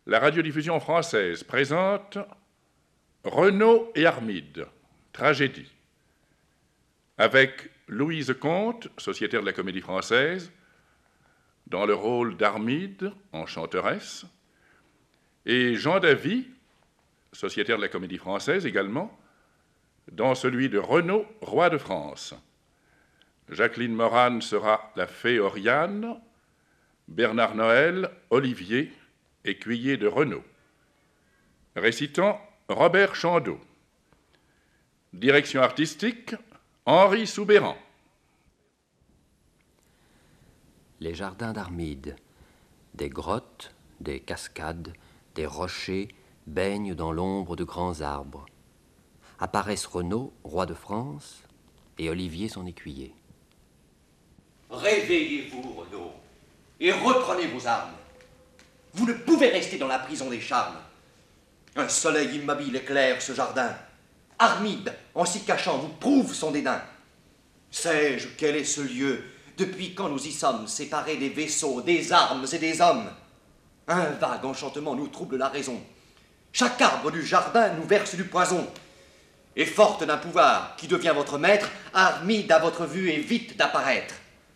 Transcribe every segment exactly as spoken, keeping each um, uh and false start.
La radiodiffusion française présente Renaud et Armide, tragédie, avec Louise Comte, sociétaire de la Comédie Française, dans le rôle d'Armide, enchanteresse, et Jean Davy, sociétaire de la Comédie Française également, dans celui de Renaud, roi de France. Jacqueline Moran sera la fée Oriane, Bernard Noël, Olivier, écuyer de Renaud. Récitant Robert Chandeau. Direction artistique, Henri Soubéran. Les jardins d'Armide, des grottes, des cascades, des rochers baignent dans l'ombre de grands arbres. Apparaissent Renaud, roi de France, et Olivier, son écuyer. Réveillez-vous, Renaud, et reprenez vos armes. Vous ne pouvez rester dans la prison des charmes. Un soleil immobile éclaire ce jardin. Armide, en s'y cachant, vous prouve son dédain. Sais-je quel est ce lieu, depuis quand nous y sommes séparés des vaisseaux, des armes et des hommes? Un vague enchantement nous trouble la raison. Chaque arbre du jardin nous verse du poison. Et forte d'un pouvoir qui devient votre maître, Armide à votre vue évite d'apparaître.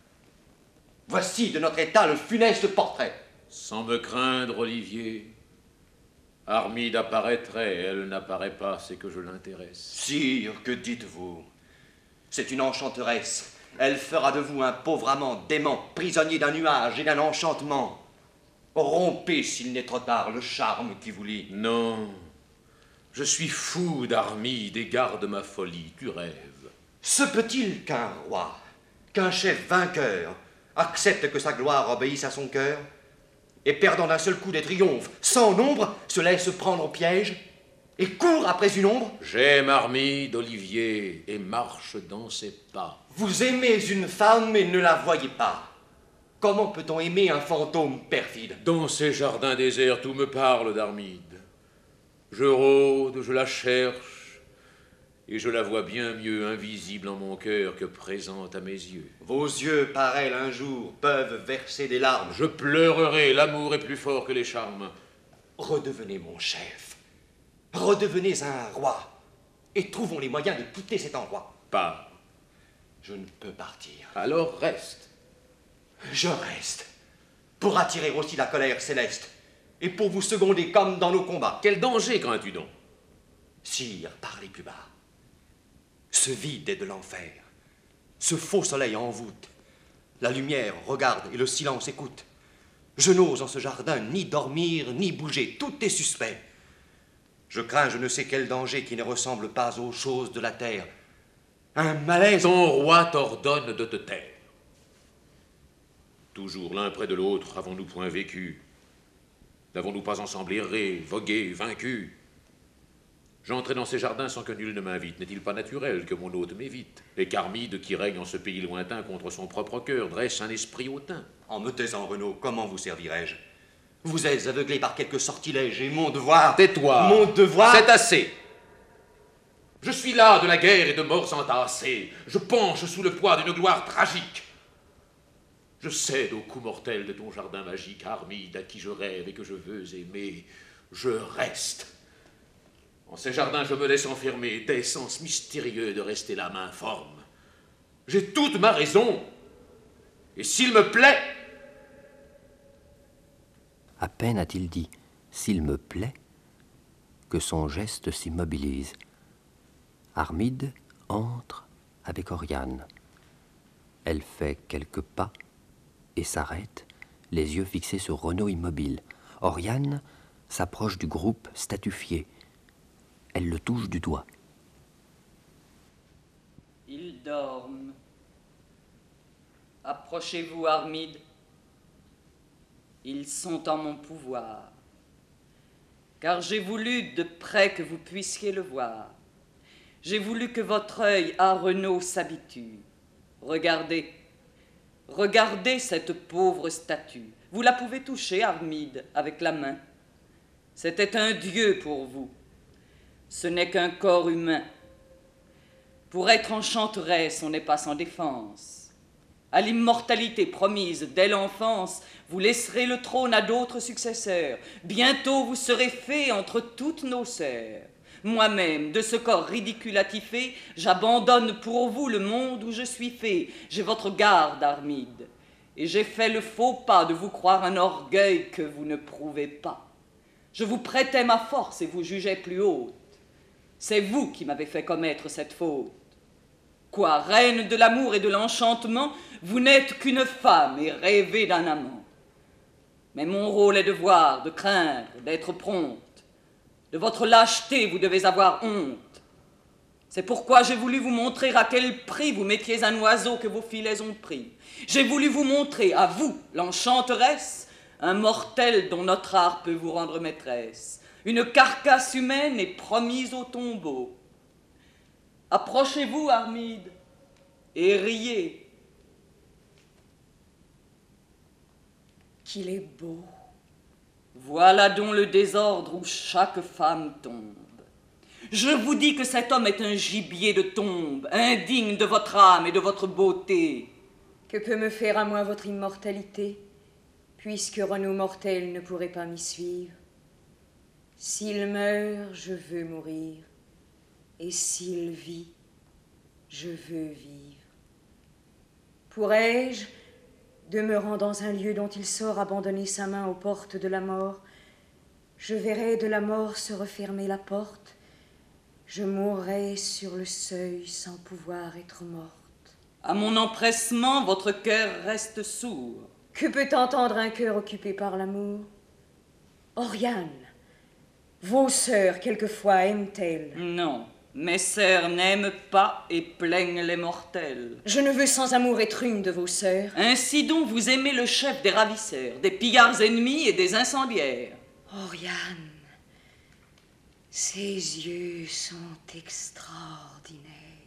Voici de notre état le funeste portrait. Sans me craindre, Olivier, Armide apparaîtrait, elle n'apparaît pas, c'est que je l'intéresse. Sire, que dites-vous? C'est une enchanteresse. Elle fera de vous un pauvre amant dément, prisonnier d'un nuage et d'un enchantement. Rompez, s'il n'est trop tard, le charme qui vous lie. Non, je suis fou d'Armide et garde ma folie, tu rêves. Se peut-il qu'un roi, qu'un chef vainqueur, accepte que sa gloire obéisse à son cœur, et perdant d'un seul coup des triomphes, sans nombre, se laisse prendre au piège, et court après une ombre? J'aime Armide, Olivier, et marche dans ses pas. Vous aimez une femme et ne la voyez pas. Comment peut-on aimer un fantôme perfide? Dans ces jardins déserts, tout me parle d'Armide. Je rôde, je la cherche, et je la vois bien mieux invisible en mon cœur que présente à mes yeux. Vos yeux, par elle, un jour, peuvent verser des larmes. Je pleurerai, l'amour est plus fort que les charmes. Redevenez mon chef. Redevenez un roi. Et trouvons les moyens de quitter cet endroit. Pars. Je ne peux partir. Alors reste. Je reste. Pour attirer aussi la colère céleste. Et pour vous seconder comme dans nos combats. Quel danger crains-tu donc? Sire, parlez plus bas. Ce vide est de l'enfer. Ce faux soleil en voûte. La lumière regarde et le silence écoute. Je n'ose en ce jardin ni dormir, ni bouger. Tout est suspect. Je crains je ne sais quel danger qui ne ressemble pas aux choses de la terre. Un malaise... Ton roi t'ordonne de te taire. Toujours l'un près de l'autre, avons-nous point vécu? N'avons-nous pas ensemble erré, vogué, vaincu? J'entrais dans ces jardins sans que nul ne m'invite. N'est-il pas naturel que mon hôte m'évite? Et qu'Armide, qui règne en ce pays lointain contre son propre cœur, dresse un esprit hautain? En me taisant, Renaud, comment vous servirai-je? Vous êtes aveuglé par quelque sortilège et mon devoir... Tais-toi! Mon devoir... C'est assez! Je suis là de la guerre et de morts entassées. Je penche sous le poids d'une gloire tragique. Je cède au coup mortel de ton jardin magique, Armide, à qui je rêve et que je veux aimer. Je reste. En ces jardins, je me laisse enfermer, d'essence mystérieux de rester l'âme informe. J'ai toute ma raison. Et s'il me plaît... À peine a-t-il dit « s'il me plaît » que son geste s'immobilise. Armide entre avec Oriane. Elle fait quelques pas et s'arrête, les yeux fixés sur Renaud immobile. Oriane s'approche du groupe statufié. Elle le touche du doigt. Ils dorment. Approchez-vous, Armide. Ils sont en mon pouvoir. Car j'ai voulu de près que vous puissiez le voir. J'ai voulu que votre œil à Renaud s'habitue. Regardez, regardez cette pauvre statue. Vous la pouvez toucher, Armide, avec la main. C'était un dieu pour vous. Ce n'est qu'un corps humain. Pour être enchanteresse, on n'est pas sans défense. à l'immortalité promise dès l'enfance, vous laisserez le trône à d'autres successeurs. Bientôt vous serez fait entre toutes nos sœurs. Moi-même, de ce corps ridicule attifé, j'abandonne pour vous le monde où je suis fait. J'ai votre garde, Armide, et j'ai fait le faux pas de vous croire un orgueil que vous ne prouvez pas. Je vous prêtais ma force et vous jugeais plus haute. C'est vous qui m'avez fait commettre cette faute. Quoi, reine de l'amour et de l'enchantement, vous n'êtes qu'une femme et rêvez d'un amant. Mais mon rôle est de voir, de craindre, d'être prompte. De votre lâcheté, vous devez avoir honte. C'est pourquoi j'ai voulu vous montrer à quel prix vous mettiez un oiseau que vos filets ont pris. J'ai voulu vous montrer, à vous, l'enchanteresse, un mortel dont notre art peut vous rendre maîtresse. Une carcasse humaine est promise au tombeau. Approchez-vous, Armide, et riez. Qu'il est beau. Voilà donc le désordre où chaque femme tombe. Je vous dis que cet homme est un gibier de tombe, indigne de votre âme et de votre beauté. Que peut me faire à moi votre immortalité, puisque Renaud mortel ne pourrait pas m'y suivre? S'il meurt, je veux mourir, et s'il vit, je veux vivre. Pourrais-je, demeurant dans un lieu dont il sort abandonner sa main aux portes de la mort, je verrai de la mort se refermer la porte, je mourrai sur le seuil sans pouvoir être morte. À mon empressement, votre cœur reste sourd. Que peut entendre un cœur occupé par l'amour? Oriane, vos sœurs quelquefois aiment-elles? Non, mes sœurs n'aiment pas et plaignent les mortels. Je ne veux sans amour être une de vos sœurs. Ainsi donc vous aimez le chef des ravisseurs, des pillards ennemis et des incendiaires. Oriane, ses yeux sont extraordinaires.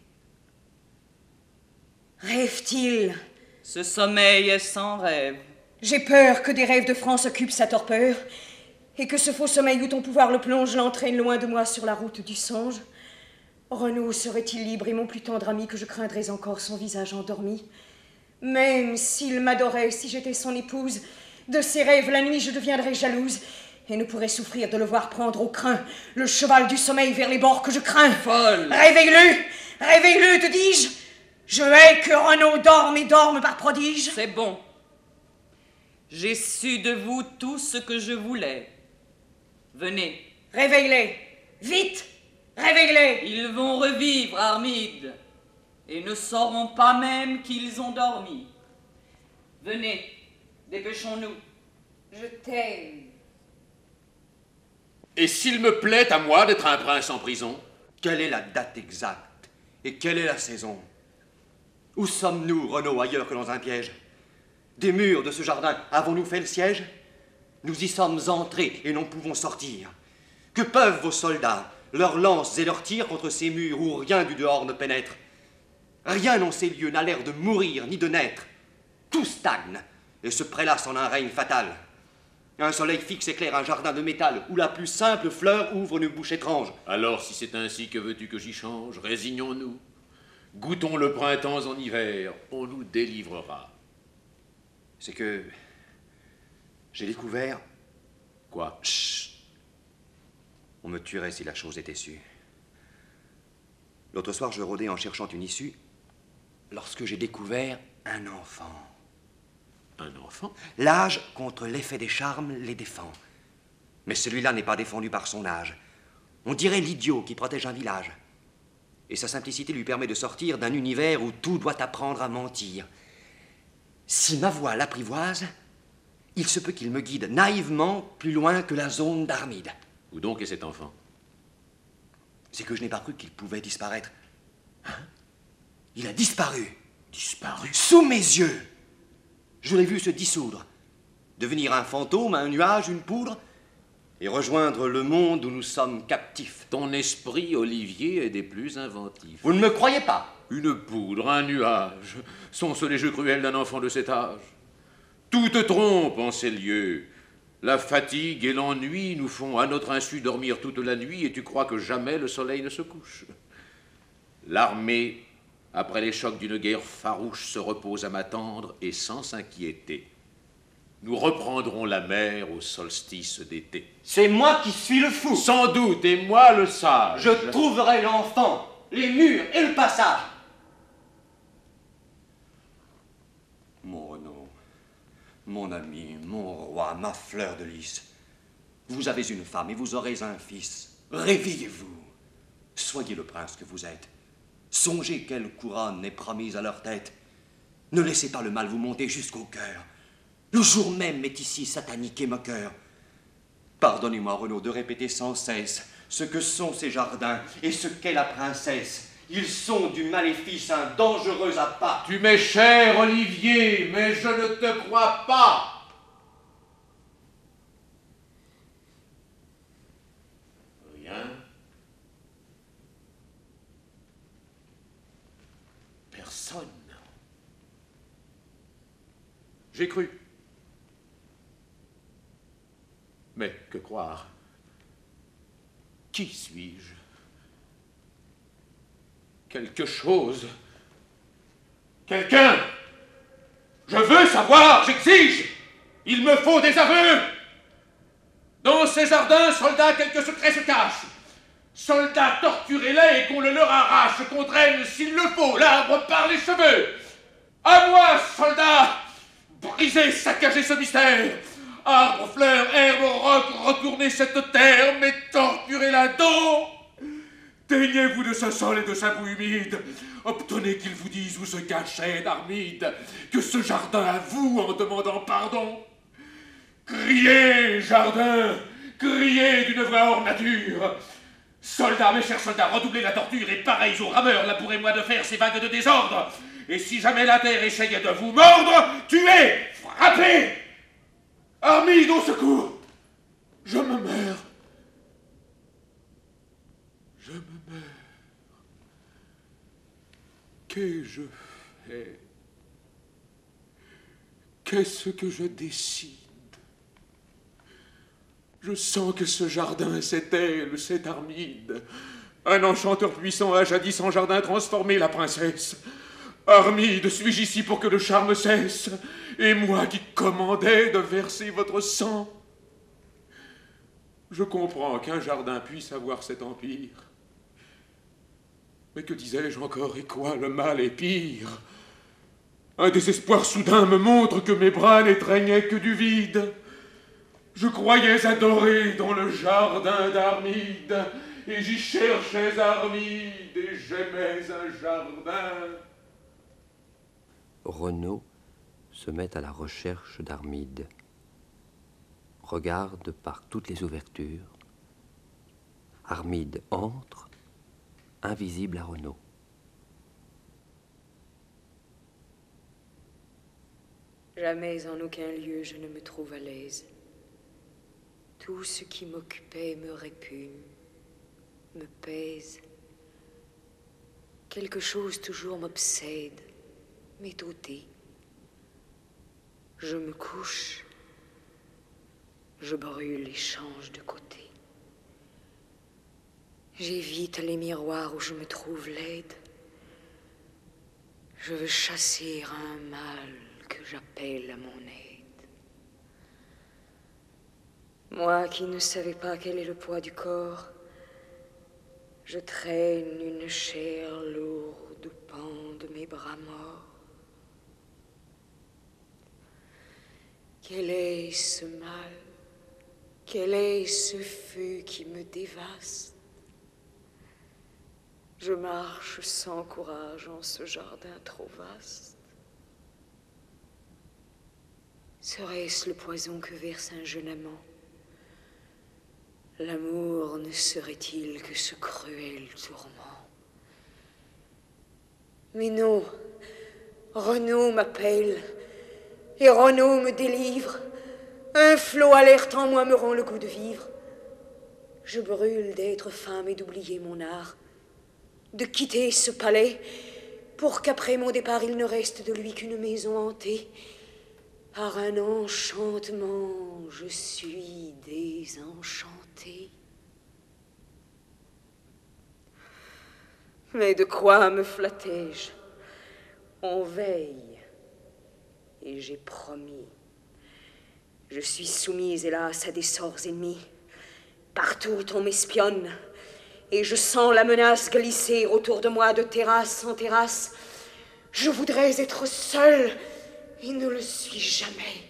Rêve-t-il? Ce sommeil est sans rêve. J'ai peur que des rêves de France occupent sa torpeur, et que ce faux sommeil où ton pouvoir le plonge l'entraîne loin de moi sur la route du songe. Renaud serait-il libre et mon plus tendre ami que je craindrais encore son visage endormi? Même s'il m'adorait, si j'étais son épouse, de ses rêves la nuit je deviendrais jalouse, et ne pourrais souffrir de le voir prendre au crin le cheval du sommeil vers les bords que je crains. Folle! Réveille-le! Réveille-le, te dis-je! Je hais que Renaud dorme et dorme par prodige. C'est bon. J'ai su de vous tout ce que je voulais. Venez. Réveille-les! Vite! Réveille-les! Ils vont revivre, Armide, et ne sauront pas même qu'ils ont dormi. Venez, dépêchons-nous. Je t'aime. Et s'il me plaît à moi d'être un prince en prison? Quelle est la date exacte? Et quelle est la saison? Où sommes-nous, Renaud, ailleurs que dans un piège? Des murs de ce jardin, avons-nous fait le siège? Nous y sommes entrés et n'en pouvons sortir. Que peuvent vos soldats, leurs lances et leurs tirs contre ces murs où rien du dehors ne pénètre? Rien en ces lieux n'a l'air de mourir ni de naître. Tout stagne et se prélasse en un règne fatal. Un soleil fixe éclaire un jardin de métal où la plus simple fleur ouvre une bouche étrange. Alors, si c'est ainsi, que veux-tu que j'y change? Résignons-nous. Goûtons le printemps en hiver, on nous délivrera. C'est que j'ai découvert... Quoi? Chut! On me tuerait si la chose était sue. L'autre soir, je rôdais en cherchant une issue, lorsque j'ai découvert un enfant. Un enfant? L'âge, contre l'effet des charmes, les défend. Mais celui-là n'est pas défendu par son âge. On dirait l'idiot qui protège un village. Et sa simplicité lui permet de sortir d'un univers où tout doit apprendre à mentir. Si ma voix l'apprivoise, il se peut qu'il me guide naïvement plus loin que la zone d'Armide. Où donc est cet enfant? C'est que je n'ai pas cru qu'il pouvait disparaître. Hein? Il a disparu. Disparu? Sous mes yeux. Je l'ai vu se dissoudre, devenir un fantôme, un nuage, une poudre, et rejoindre le monde où nous sommes captifs. Ton esprit, Olivier, est des plus inventifs. Vous ne me croyez pas? Une poudre, un nuage, sont-ce les jeux cruels d'un enfant de cet âge? Tout te trompe en ces lieux. La fatigue et l'ennui nous font à notre insu dormir toute la nuit, et tu crois que jamais le soleil ne se couche. L'armée après les chocs d'une guerre farouche, se repose à m'attendre et sans s'inquiéter. Nous reprendrons la mer au solstice d'été. C'est moi qui suis le fou. Sans doute, et moi le sage. Je trouverai l'enfant, les murs et le passage. Mon Renaud, mon ami, mon roi, ma fleur de lys, vous avez une femme et vous aurez un fils. Réveillez-vous. Soyez le prince que vous êtes. Songez quelle couronne est promise à leur tête. Ne laissez pas le mal vous monter jusqu'au cœur. Le jour même est ici satanique et moqueur. Pardonnez-moi, Renaud, de répéter sans cesse ce que sont ces jardins et ce qu'est la princesse. Ils sont du maléfice un dangereux appât. Tu m'es cher, Olivier, mais je ne te crois pas. Rien. Personne. J'ai cru. Mais que croire? Qui suis-je? Quelque chose. Quelqu'un. Je veux savoir, j'exige. Il me faut des aveux. Dans ces jardins, soldats, quelques secrets se cachent. Soldats, torturez-les et qu'on le leur arrache, qu'on traîne, s'il le faut, l'arbre par les cheveux. À moi, soldats, brisez, saccagez ce mystère. Arbres, fleurs, herbes, rocs, retournez cette terre, mais torturez-la donc. Teignez-vous de ce sol et de sa boue humide. Obtenez qu'ils vous disent où se cachait Armide, que ce jardin à vous en demandant pardon. Criez, jardin, criez d'une voix hors nature. Soldats, mes chers soldats, redoublez la torture et pareils aux rameurs, labourez-moi de faire ces vagues de désordre. Et si jamais la terre essayait de vous mordre, tuez, frappez. Armide, au secours! Je me meurs. Je me meurs. Qu'ai-je fait? Qu'est-ce que je décide? Je sens que ce jardin, c'est elle, c'est Armide. Un enchanteur puissant a jadis en jardin transformé la princesse. Armide, suis-je ici pour que le charme cesse? Et moi qui commandais de verser votre sang? Je comprends qu'un jardin puisse avoir cet empire. Mais que disais-je encore, et quoi, le mal est pire? Un désespoir soudain me montre que mes bras n'étreignaient que du vide. Je croyais adorer dans le jardin d'Armide, et j'y cherchais Armide, et j'aimais un jardin. Renaud se met à la recherche d'Armide, regarde par toutes les ouvertures. Armide entre, invisible à Renaud. Jamais en aucun lieu je ne me trouve à l'aise. Tout ce qui m'occupait me répugne, me pèse. Quelque chose toujours m'obsède, m'est ôté. Je me couche, je brûle et change de côté. J'évite les miroirs où je me trouve laide. Je veux chasser un mal que j'appelle à mon aide. Moi qui ne savais pas quel est le poids du corps, je traîne une chair lourde au pan de mes bras morts. Quel est ce mal? Quel est ce feu qui me dévaste? Je marche sans courage en ce jardin trop vaste. Serait-ce le poison que verse un jeune amant? L'amour ne serait-il que ce cruel tourment? Mais non, Renaud m'appelle, et Renaud me délivre. Un flot alerte en moi me rend le goût de vivre. Je brûle d'être femme et d'oublier mon art, de quitter ce palais, pour qu'après mon départ il ne reste de lui qu'une maison hantée. Par un enchantement, je suis désenchantée. Mais de quoi me flattais-je? On veille. Et j'ai promis. Je suis soumise, hélas, à des sorts ennemis. Partout, on m'espionne. Et je sens la menace glisser autour de moi de terrasse en terrasse. Je voudrais être seule et ne le suis jamais.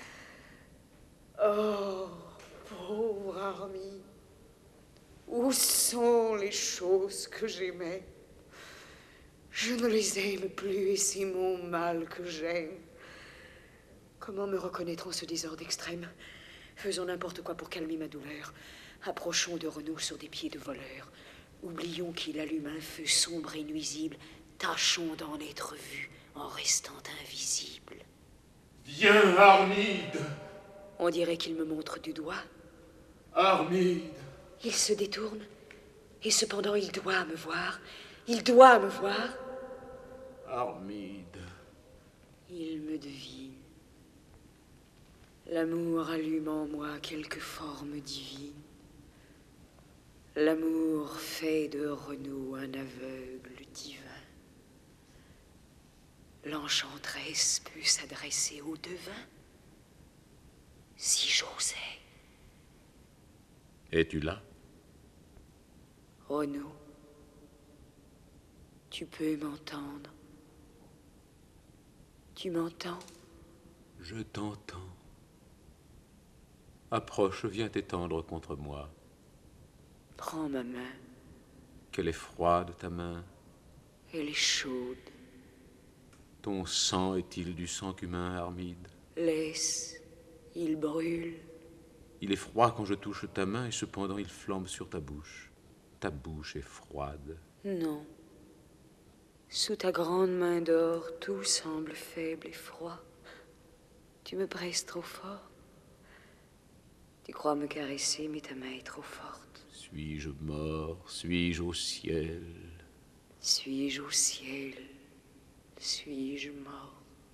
Oh, pauvre Armide, où sont les choses que j'aimais? Je ne les aime plus et c'est mon mal que j'aime. Comment me reconnaître en ce désordre extrême? Faisons n'importe quoi pour calmer ma douleur. Approchons de Renaud sur des pieds de voleur. Oublions qu'il allume un feu sombre et nuisible. Tâchons d'en être vus en restant invisibles. Viens, Armide! On dirait qu'il me montre du doigt. Armide! Il se détourne. Et cependant, il doit me voir. Il doit me voir. Armide. Il me devine. L'amour allume en moi quelque forme divine. L'amour fait de Renaud un aveugle divin. L'enchanteresse peut s'adresser au devin. Si j'osais. Es-tu là? Renaud, tu peux m'entendre. Tu m'entends? Je t'entends. Approche, viens t'étendre contre moi. Prends ma main. Qu'elle est froide, ta main. Elle est chaude. Ton sang est-il du sang qu'humain, Armide? Laisse, il brûle. Il est froid quand je touche ta main et cependant il flambe sur ta bouche. Ta bouche est froide. Non. Sous ta grande main d'or, tout semble faible et froid. Tu me presses trop fort. Tu crois me caresser, mais ta main est trop forte. Suis-je mort? Suis-je au ciel? Suis-je au ciel? Suis-je morte?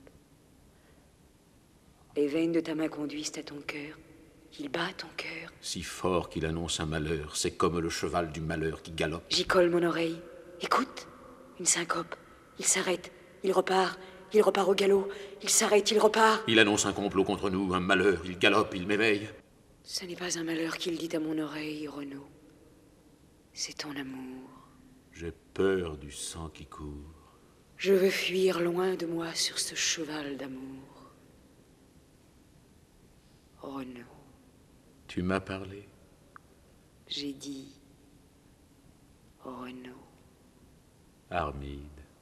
Les veines de ta main conduisent à ton cœur. Il bat ton cœur. Si fort qu'il annonce un malheur, c'est comme le cheval du malheur qui galope. J'y colle mon oreille. Écoute, une syncope. Il s'arrête, il repart, il repart au galop. Il s'arrête, il repart. Il annonce un complot contre nous, un malheur, il galope, il m'éveille. Ce n'est pas un malheur qu'il dit à mon oreille, Renaud. C'est ton amour. J'ai peur du sang qui court. Je veux fuir loin de moi sur ce cheval d'amour. Renaud. Tu m'as parlé? J'ai dit Renaud. Armide.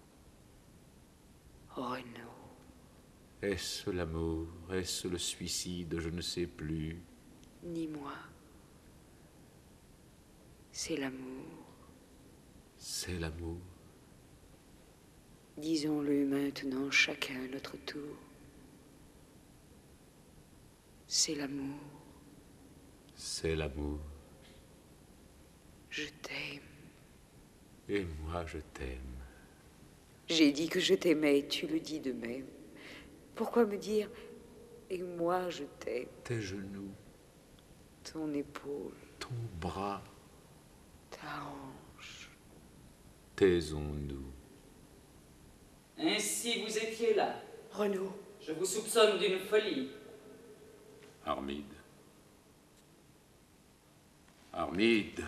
Renaud. Est-ce l'amour? Est-ce le suicide? Je ne sais plus. Ni moi. C'est l'amour. C'est l'amour. Disons-le maintenant chacun à notre tour. C'est l'amour. C'est l'amour. Je t'aime. Et moi, je t'aime. J'ai dit que je t'aimais, tu le dis de même. Pourquoi me dire « et moi, je t'aime » ? Tes genoux. Ton épaule. Ton bras. Ta hanche. Taisons-nous. Ainsi vous étiez là. Renaud. Je vous soupçonne d'une folie. Armide. Armide.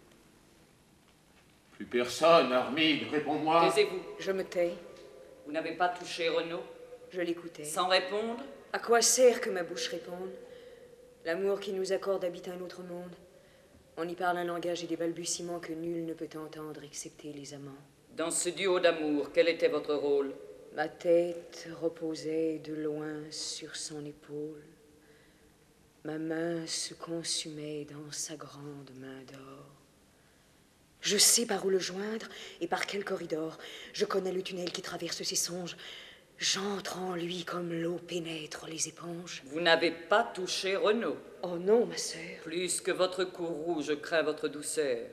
Plus personne, Armide, réponds-moi. Taisez-vous. Je me tais. Vous n'avez pas touché Renaud? Je l'écoutais. Sans répondre? À quoi sert que ma bouche réponde? L'amour qui nous accorde habite un autre monde. On y parle un langage et des balbutiements que nul ne peut entendre excepté les amants. Dans ce duo d'amour, quel était votre rôle? Ma tête reposait de loin sur son épaule. Ma main se consumait dans sa grande main d'or. Je sais par où le joindre et par quel corridor. Je connais le tunnel qui traverse ses songes. J'entre en lui comme l'eau pénètre les éponges. Vous n'avez pas touché Renaud. Oh non, ma sœur. Plus que votre cou rouge, je crains votre douceur.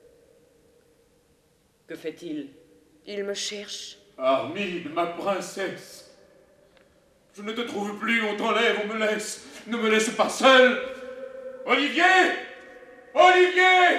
Que fait-il? Il me cherche. Armide, ma princesse. Je ne te trouve plus, on t'enlève, on me laisse. Ne me laisse pas seul. Olivier! Olivier!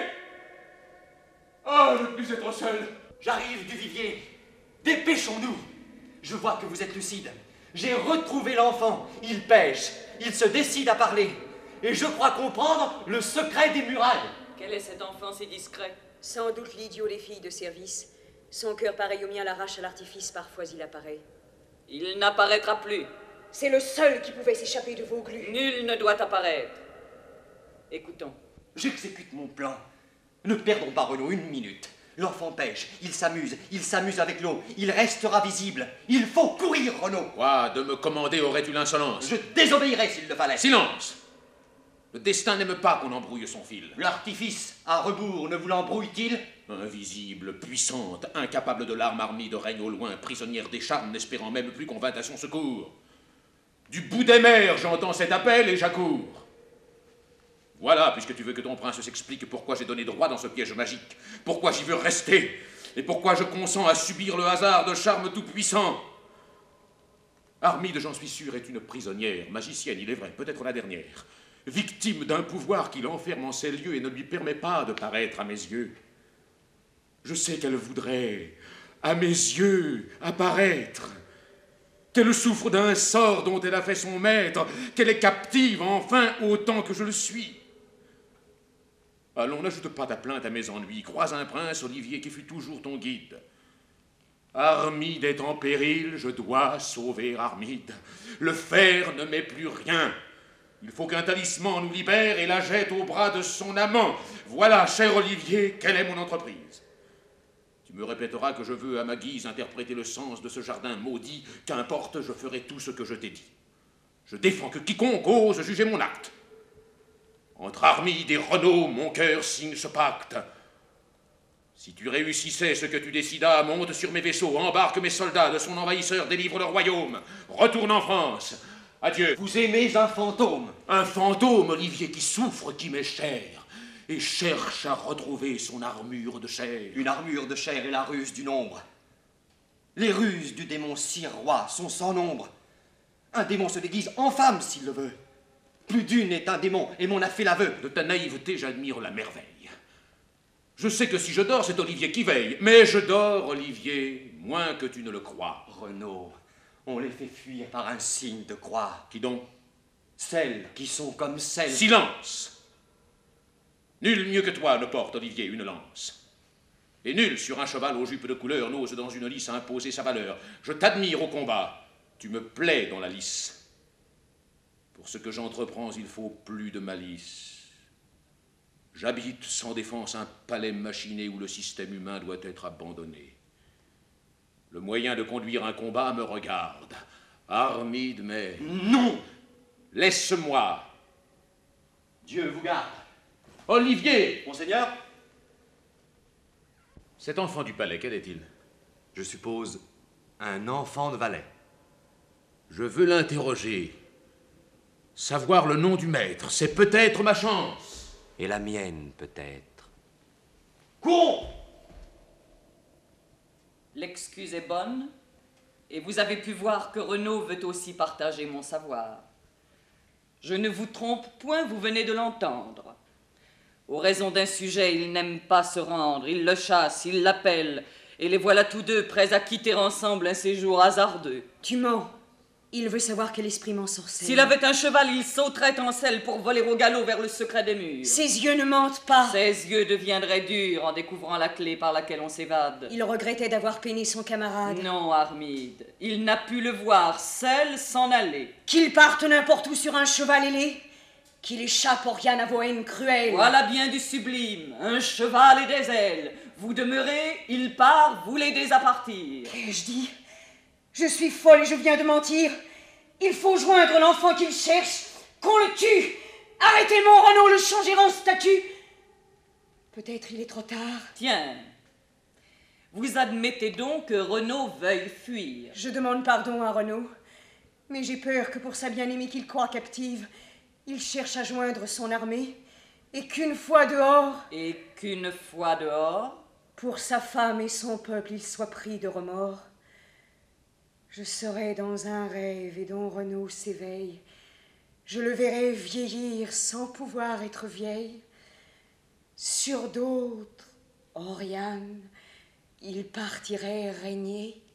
Ah, oh, je ne puis être seul. J'arrive, Duvivier. Dépêchons-nous. Je vois que vous êtes lucide. J'ai retrouvé l'enfant. Il pêche. Il se décide à parler. Et je crois comprendre le secret des murailles. Quel est cet enfant si discret? Sans doute l'idiot des filles de service. Son cœur pareil au mien l'arrache à l'artifice, parfois il apparaît. Il n'apparaîtra plus. C'est le seul qui pouvait s'échapper de vos glues. Nul ne doit apparaître. Écoutons. J'exécute mon plan. Ne perdons pas Renaud une minute. L'enfant pêche, il s'amuse, il s'amuse avec l'eau, il restera visible. Il faut courir, Renaud. Quoi, de me commander aurais-tu l'insolence? Je désobéirais s'il le fallait. Silence! Le destin n'aime pas qu'on embrouille son fil. L'artifice, à rebours, ne vous l'embrouille-t-il? Invisible, puissante, incapable de l'arme armée de règne au loin, prisonnière des charmes, n'espérant même plus qu'on vînt à son secours. Du bout des mers, j'entends cet appel et j'accours. Voilà, puisque tu veux que ton prince s'explique pourquoi j'ai donné droit dans ce piège magique, pourquoi j'y veux rester, et pourquoi je consens à subir le hasard de charmes tout-puissants. Armide, j'en suis sûr, est une prisonnière, magicienne, il est vrai, peut-être la dernière, victime d'un pouvoir qui l'enferme en ces lieux et ne lui permet pas de paraître à mes yeux. Je sais qu'elle voudrait, à mes yeux, apparaître, qu'elle souffre d'un sort dont elle a fait son maître, qu'elle est captive, enfin, autant que je le suis. Allons, n'ajoute pas ta plainte à mes ennuis. Crois un prince, Olivier, qui fut toujours ton guide. Armide est en péril, je dois sauver Armide. Le fer ne met plus rien. Il faut qu'un talisman nous libère et la jette au bras de son amant. Voilà, cher Olivier, quelle est mon entreprise. Tu me répéteras que je veux à ma guise interpréter le sens de ce jardin maudit. Qu'importe, je ferai tout ce que je t'ai dit. Je défends que quiconque ose juger mon acte. Entre Armide et Renaud, mon cœur signe ce pacte. Si tu réussissais ce que tu décidas, monte sur mes vaisseaux, embarque mes soldats, de son envahisseur délivre le royaume. Retourne en France. Adieu. Vous aimez un fantôme? Un fantôme, Olivier, qui souffre, qui m'est cher, et cherche à retrouver son armure de chair. Une armure de chair est la ruse du nombre. Les ruses du démon Sire-Roi sont sans nombre. Un démon se déguise en femme s'il le veut. Plus d'une est un démon, et m'en a fait l'aveu. De ta naïveté, j'admire la merveille. Je sais que si je dors, c'est Olivier qui veille. Mais je dors, Olivier, moins que tu ne le crois. Renaud, on les fait fuir par un signe de croix. Qui donc? Celles qui sont comme celles... Silence! Nul mieux que toi ne porte, Olivier, une lance. Et nul sur un cheval aux jupes de couleur n'ose dans une lice imposer sa valeur. Je t'admire au combat. Tu me plais dans la lice. Pour ce que j'entreprends, il faut plus de malice. J'habite sans défense un palais machiné où le système humain doit être abandonné. Le moyen de conduire un combat me regarde. Armide, mais... Non! Laisse-moi. Dieu vous garde. Olivier! Monseigneur? Cet enfant du palais, quel est-il? Je suppose un enfant de valet. Je veux l'interroger. Savoir le nom du maître, c'est peut-être ma chance. Et la mienne, peut-être. Courons! L'excuse est bonne, et vous avez pu voir que Renaud veut aussi partager mon savoir. Je ne vous trompe point, vous venez de l'entendre. Aux raisons d'un sujet, il n'aime pas se rendre, il le chasse, il l'appelle, et les voilà tous deux prêts à quitter ensemble un séjour hasardeux. Tu mens. Il veut savoir quel esprit m'ensorcelle. S'il avait un cheval, il sauterait en selle pour voler au galop vers le secret des murs. Ses yeux ne mentent pas. Ses yeux deviendraient durs en découvrant la clé par laquelle on s'évade. Il regrettait d'avoir peiné son camarade. Non, Armide. Il n'a pu le voir seul s'en aller. Qu'il parte n'importe où sur un cheval ailé. Qu'il échappe, Oriane, à vos haines cruelles. Voilà bien du sublime. Un cheval et des ailes. Vous demeurez, il part, vous l'aidez à partir. Qu'ai-je dit? Je suis folle et je viens de mentir. Il faut joindre l'enfant qu'il cherche, qu'on le tue. Arrêtez mon Renaud, le changer en statue. Peut-être il est trop tard. Tiens, vous admettez donc que Renaud veuille fuir. Je demande pardon à Renaud, mais j'ai peur que pour sa bien-aimée qu'il croit captive, il cherche à joindre son armée, et qu'une fois dehors... Et qu'une fois dehors... Pour sa femme et son peuple, il soit pris de remords. Je serai dans un rêve et dont Renaud s'éveille. Je le verrai vieillir sans pouvoir être vieille. Sur d'autres, Oriane, il partirait régner.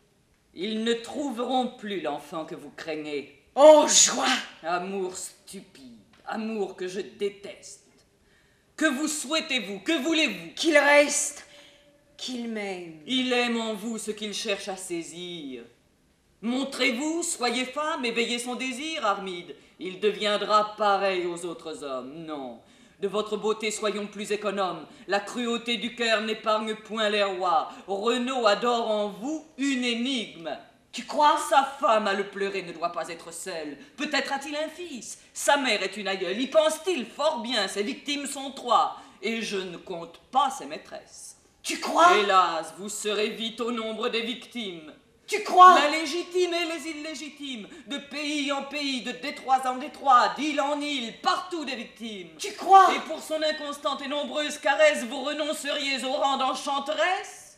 Ils ne trouveront plus l'enfant que vous craignez. Oh, joie! Amour stupide, amour que je déteste. Que vous souhaitez-vous? Que voulez-vous? Qu'il reste, qu'il m'aime. Il aime en vous ce qu'il cherche à saisir. Montrez-vous, soyez femme, éveillez son désir, Armide. Il deviendra pareil aux autres hommes. Non. De votre beauté, soyons plus économes. La cruauté du cœur n'épargne point les rois. Renaud adore en vous une énigme. Tu crois? Sa femme à le pleurer ne doit pas être seule. Peut-être a-t-il un fils. Sa mère est une aïeule. Y pense-t-il fort bien? Ses victimes sont trois. Et je ne compte pas ses maîtresses. Tu crois? Hélas, vous serez vite au nombre des victimes. Tu crois? La légitime et les illégitimes, de pays en pays, de détroit en détroit, d'île en île, partout des victimes. Tu crois? Et pour son inconstante et nombreuse caresse, vous renonceriez au rang d'enchanteresse?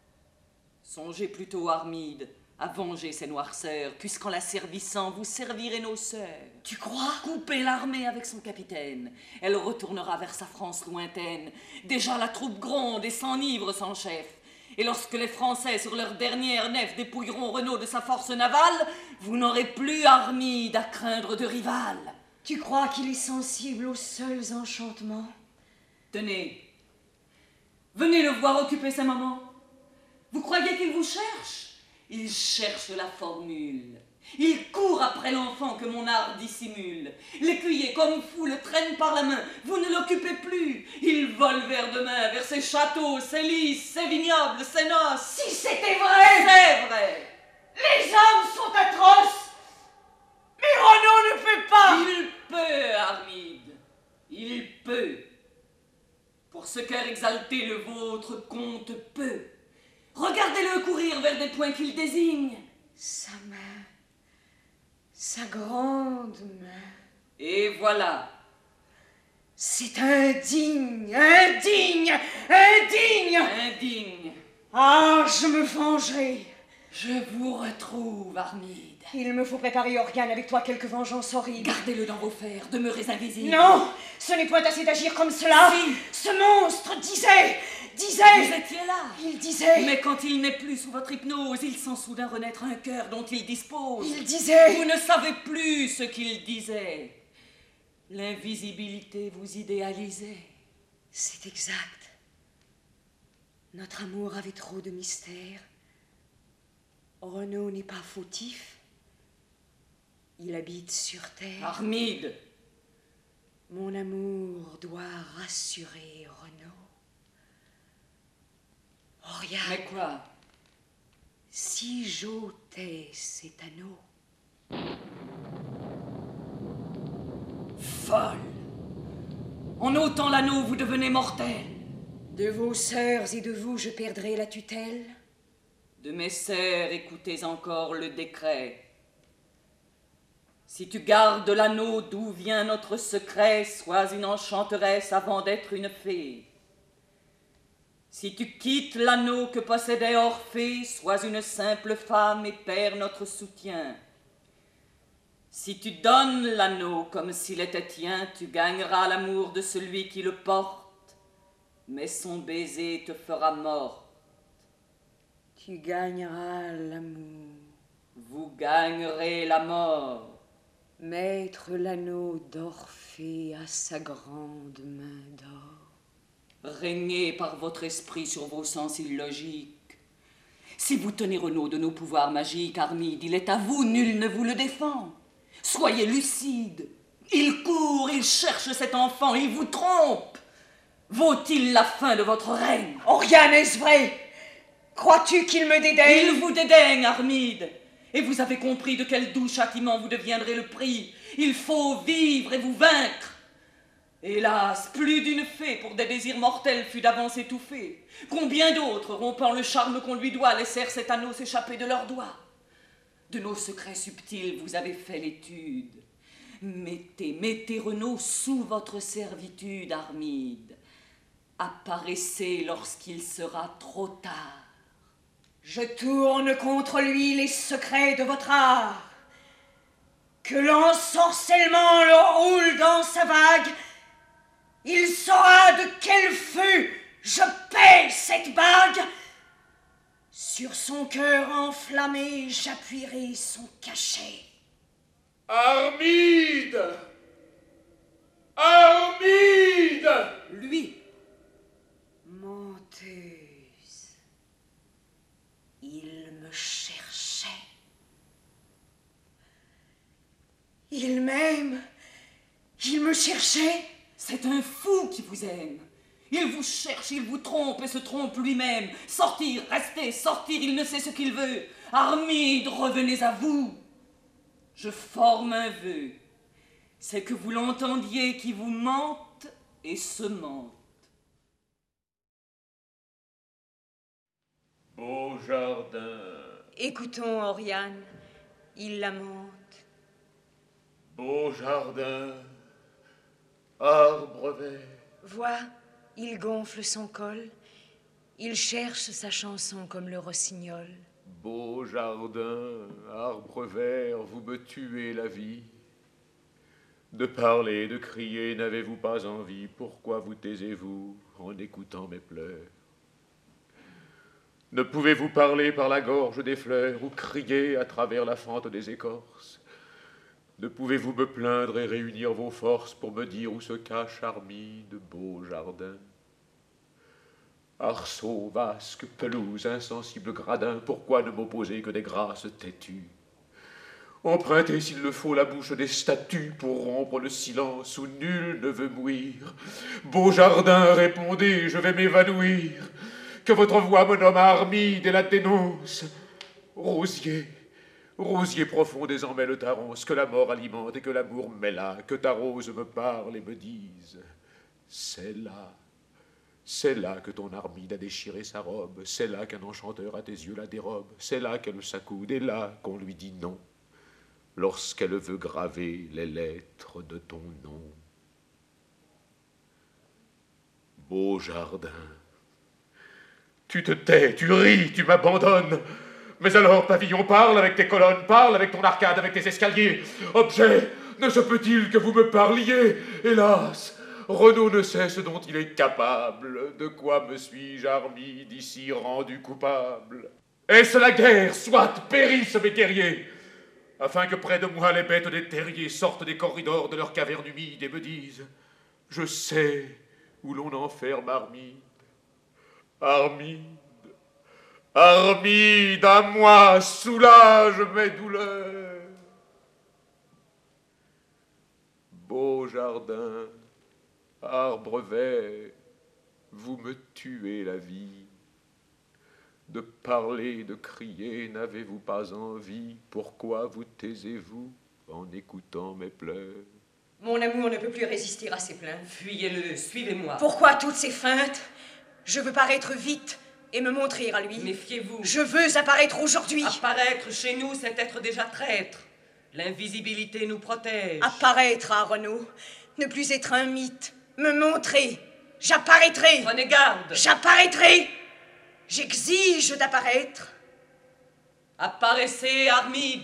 Songez plutôt, Armide, à venger ces noirceurs, puisqu'en la servissant, vous servirez nos sœurs. Tu crois? Coupez l'armée avec son capitaine. Elle retournera vers sa France lointaine. Déjà la troupe gronde et s'enivre sans chef. Et lorsque les Français, sur leur dernière nef, dépouilleront Renaud de sa force navale, vous n'aurez plus Armide à craindre de rival. Tu crois qu'il est sensible aux seuls enchantements? Tenez, venez le voir occuper sa maman. Vous croyez qu'il vous cherche? Il cherche la formule. Il court après l'enfant que mon art dissimule. L'écuyer, comme fou, le traîne par la main. Vous ne l'occupez plus. Il vole vers demain, vers ses châteaux, ses lys, ses vignobles, ses noces. Si c'était vrai! C'est vrai! Les hommes sont atroces! Mais Renaud ne peut pas! Il peut, Armide. Il peut. Pour ce cœur exalté, le vôtre compte peu. Regardez-le courir vers des points qu'il désigne. Sa main. Sa grande main. Et voilà. C'est indigne, indigne, indigne. Indigne. Ah, je me vengerai. Je vous retrouve, Armide. Il me faut préparer, Oriane, avec toi quelque vengeance horrible. Gardez-le dans vos fers, demeurez invisible. Non, ce n'est point assez d'agir comme cela. Si. Ce monstre disait, disait... Vous étiez là. Il disait... Mais quand il n'est plus sous votre hypnose, il sent soudain renaître un cœur dont il dispose. Il disait... Vous ne savez plus ce qu'il disait. L'invisibilité vous idéalisait. C'est exact. Notre amour avait trop de mystère. Renaud n'est pas fautif. Il habite sur terre. Armide. Mon amour doit rassurer Renaud. Oriane. Mais quoi? Si j'ôtais cet anneau. Folle. En ôtant l'anneau, vous devenez mortel. De vos sœurs et de vous, je perdrai la tutelle. De mes sœurs, écoutez encore le décret. Si tu gardes l'anneau d'où vient notre secret, sois une enchanteresse avant d'être une fée. Si tu quittes l'anneau que possédait Orphée, sois une simple femme et perds notre soutien. Si tu donnes l'anneau comme s'il était tien, tu gagneras l'amour de celui qui le porte, mais son baiser te fera morte. Tu gagneras l'amour. Vous gagnerez la mort. Mettre l'anneau d'Orphée à sa grande main d'or. Régnez par votre esprit sur vos sens illogiques. Si vous tenez Renaud de nos pouvoirs magiques, Armide, il est à vous, nul ne vous le défend. Soyez lucide. Il court, il cherche cet enfant, il vous trompe. Vaut-il la fin de votre règne? Oriane, est-ce vrai? Crois-tu qu'il me dédaigne? Il vous dédaigne, Armide. Et vous avez compris de quel doux châtiment vous deviendrez le prix. Il faut vivre et vous vaincre. Hélas, plus d'une fée pour des désirs mortels fut d'avance étouffée. Combien d'autres, rompant le charme qu'on lui doit, laissèrent cet anneau s'échapper de leurs doigts. De nos secrets subtils, vous avez fait l'étude. Mettez, mettez Renaud sous votre servitude, Armide. Apparaissez lorsqu'il sera trop tard. Je tourne contre lui les secrets de votre art. Que l'ensorcellement le roule dans sa vague, il saura de quel feu je paie cette bague. Sur son cœur enflammé, j'appuierai son cachet. Armide! Armide! Lui, Menteuse. Il me cherchait. Il m'aime. Il me cherchait. c'est un fou qui vous aime. Il vous cherche, il vous trompe et se trompe lui-même. Sortir, rester, sortir, il ne sait ce qu'il veut. Armide, revenez à vous. Je forme un vœu. C'est que vous l'entendiez qui vous mente et se mente. Beau jardin, Écoutons Oriane. Il lamente. beau jardin, arbre vert. Vois, il gonfle son col. Il cherche sa chanson comme le rossignol. Beau jardin, arbre vert, vous me tuez la vie. De parler, de crier, n'avez-vous pas envie? Pourquoi vous taisez-vous en écoutant mes pleurs? Ne pouvez-vous parler par la gorge des fleurs ou crier à travers la fente des écorces? Ne pouvez-vous me plaindre et réunir vos forces pour me dire où se cache Armide, beau jardin? Arceaux, vasques, pelouses, insensibles gradins, pourquoi ne m'opposer que des grâces têtues? Empruntez s'il le faut la bouche des statues pour rompre le silence où nul ne veut mourir. Beau jardin, répondez, je vais m'évanouir. Que votre voix me nomme Armide et la dénonce. Rosier, rosier profond désormais le tarance, que la mort alimente et que l'amour mêla, que ta rose me parle et me dise. C'est là, c'est là que ton Armide a déchiré sa robe, c'est là qu'un enchanteur à tes yeux la dérobe, c'est là qu'elle s'accoude et là qu'on lui dit non, lorsqu'elle veut graver les lettres de ton nom. Beau jardin, tu te tais, tu ris, tu m'abandonnes. Mais alors, pavillon, parle avec tes colonnes, parle avec ton arcade, avec tes escaliers. Objet, ne se peut-il que vous me parliez? Hélas, Renaud ne sait ce dont il est capable. De quoi me suis-je, Armide, ici rendu coupable? Est-ce la guerre? Soit, périssent mes guerriers, afin que près de moi les bêtes des terriers sortent des corridors de leurs cavernes humides et me disent: je sais où l'on enferme Armide. Armide, Armide, à moi, soulage mes douleurs. Beau jardin, arbre vert, vous me tuez la vie. De parler, de crier, n'avez-vous pas envie? Pourquoi vous taisez-vous en écoutant mes pleurs? Mon amour ne peut plus résister à ces plaintes. Fuyez-le, suivez-moi. Pourquoi toutes ces feintes? Je veux paraître vite et me montrer à lui. Méfiez-vous. Je veux apparaître aujourd'hui. Apparaître chez nous, c'est être déjà traître. L'invisibilité nous protège. Apparaître à Renaud, ne plus être un mythe. Me montrer. J'apparaîtrai. Prenez garde. J'apparaîtrai. J'exige d'apparaître. Apparaissez, Armide.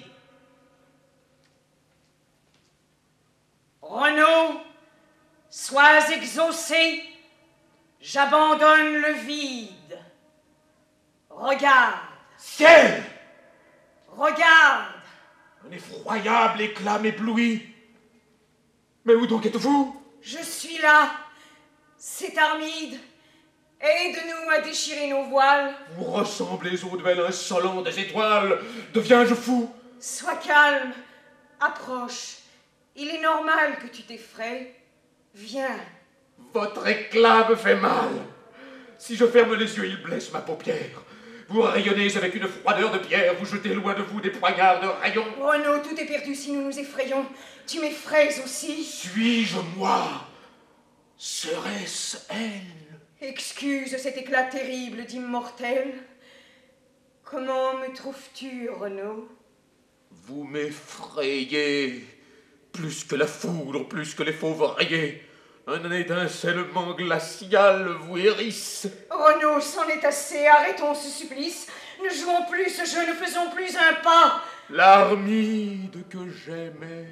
Renaud, sois exaucé. J'abandonne le vide. Regarde. Ciel! Regarde. Un effroyable éclat m'éblouit. Mais où donc êtes-vous? Je suis là. C'est Armide. Aide-nous à déchirer nos voiles. Vous ressemblez au duel insolent des étoiles. Deviens-je fou? Sois calme. Approche. Il est normal que tu t'effraies. Viens. Votre éclat me fait mal. Si je ferme les yeux, il blesse ma paupière. Vous rayonnez avec une froideur de pierre. Vous jetez loin de vous des poignards de rayons. Renaud, tout est perdu si nous nous effrayons. Tu m'effraies aussi. Suis-je moi? Serait-ce elle? Excuse cet éclat terrible d'immortel. Comment me trouves-tu, Renaud? Vous m'effrayez. Plus que la foudre, plus que les fauves rayés. Un étincellement glacial vous hérisse. Renaud, c'en est assez. Arrêtons ce supplice. Ne jouons plus ce jeu, ne faisons plus un pas. L'Armide que j'aimais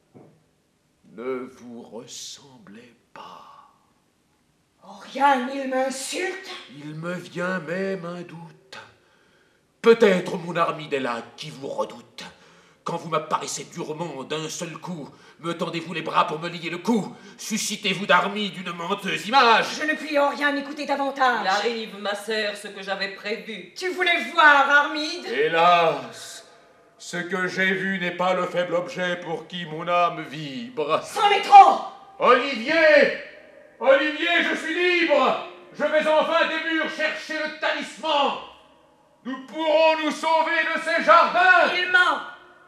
ne vous ressemblait pas. Oriane, il m'insulte. Il me vient même un doute. Peut-être mon Armide est là qui vous redoute. Quand vous m'apparaissez durement d'un seul coup, me tendez-vous les bras pour me lier le cou? Suscitez-vous d'Armide d'une menteuse image? Je ne puis en rien écouter davantage. Il arrive, ma sœur, ce que j'avais prévu. Tu voulais voir, Armide? Hélas, ce que j'ai vu n'est pas le faible objet pour qui mon âme vibre. C'en est trop! Olivier! Olivier, je suis libre! Je vais enfin des murs chercher le talisman! Nous pourrons nous sauver de ces jardins! Il ment!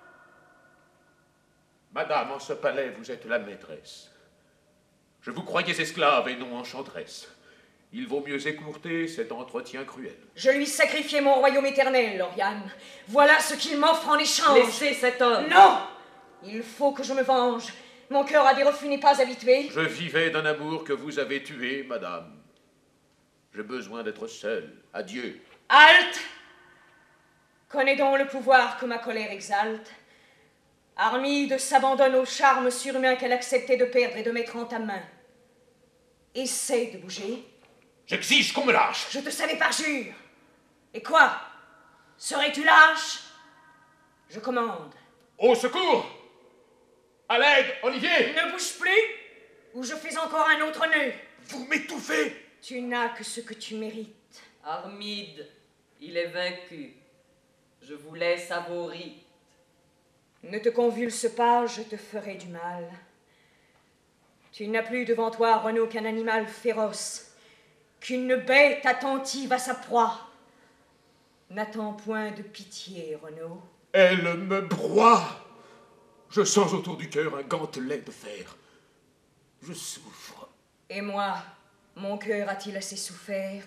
Madame, en ce palais, vous êtes la maîtresse. Je vous croyais esclave et non enchanteresse. Il vaut mieux écourter cet entretien cruel. Je lui sacrifiai mon royaume éternel, Lauriane. Voilà ce qu'il m'offre en échange. Laissez cet homme. Non! Il faut que je me venge. Mon cœur à des refus n'est pas habitué. Je vivais d'un amour que vous avez tué, madame. J'ai besoin d'être seul. Adieu. Halte! Connais donc le pouvoir que ma colère exalte. Armide s'abandonne au charme surhumain qu'elle acceptait de perdre et de mettre en ta main. Essaie de bouger. J'exige qu'on me lâche. Je te savais parjure. Et quoi? Serais-tu lâche? Je commande. Au secours! À l'aide, Olivier! Ne bouge plus, ou je fais encore un autre nœud. Vous m'étouffez! Tu n'as que ce que tu mérites. Armide, il est vaincu. Je vous laisse à vos rites. Ne te convulse pas, je te ferai du mal. Tu n'as plus devant toi, Renaud, qu'un animal féroce, qu'une bête attentive à sa proie. N'attends point de pitié, Renaud. Elle me broie. Je sens autour du cœur un gantelet de fer. Je souffre. Et moi, mon cœur a-t-il assez souffert?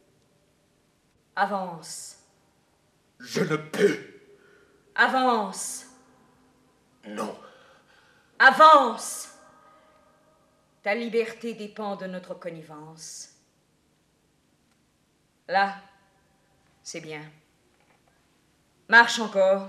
Avance. Je ne peux. Avance. Non. Avance. Ta liberté dépend de notre connivence. Là, c'est bien. Marche encore.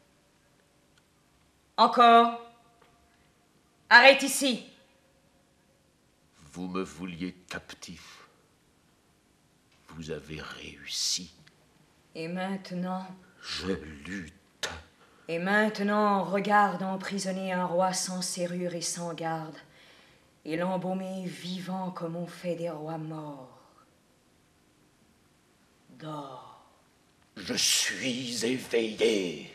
Encore. Arrête ici. Vous me vouliez captif. Vous avez réussi. Et maintenant? Je lutte. Et maintenant, regarde emprisonner un roi sans serrure et sans garde, et l'embaumer vivant comme on fait des rois morts. Dors. Je suis éveillé.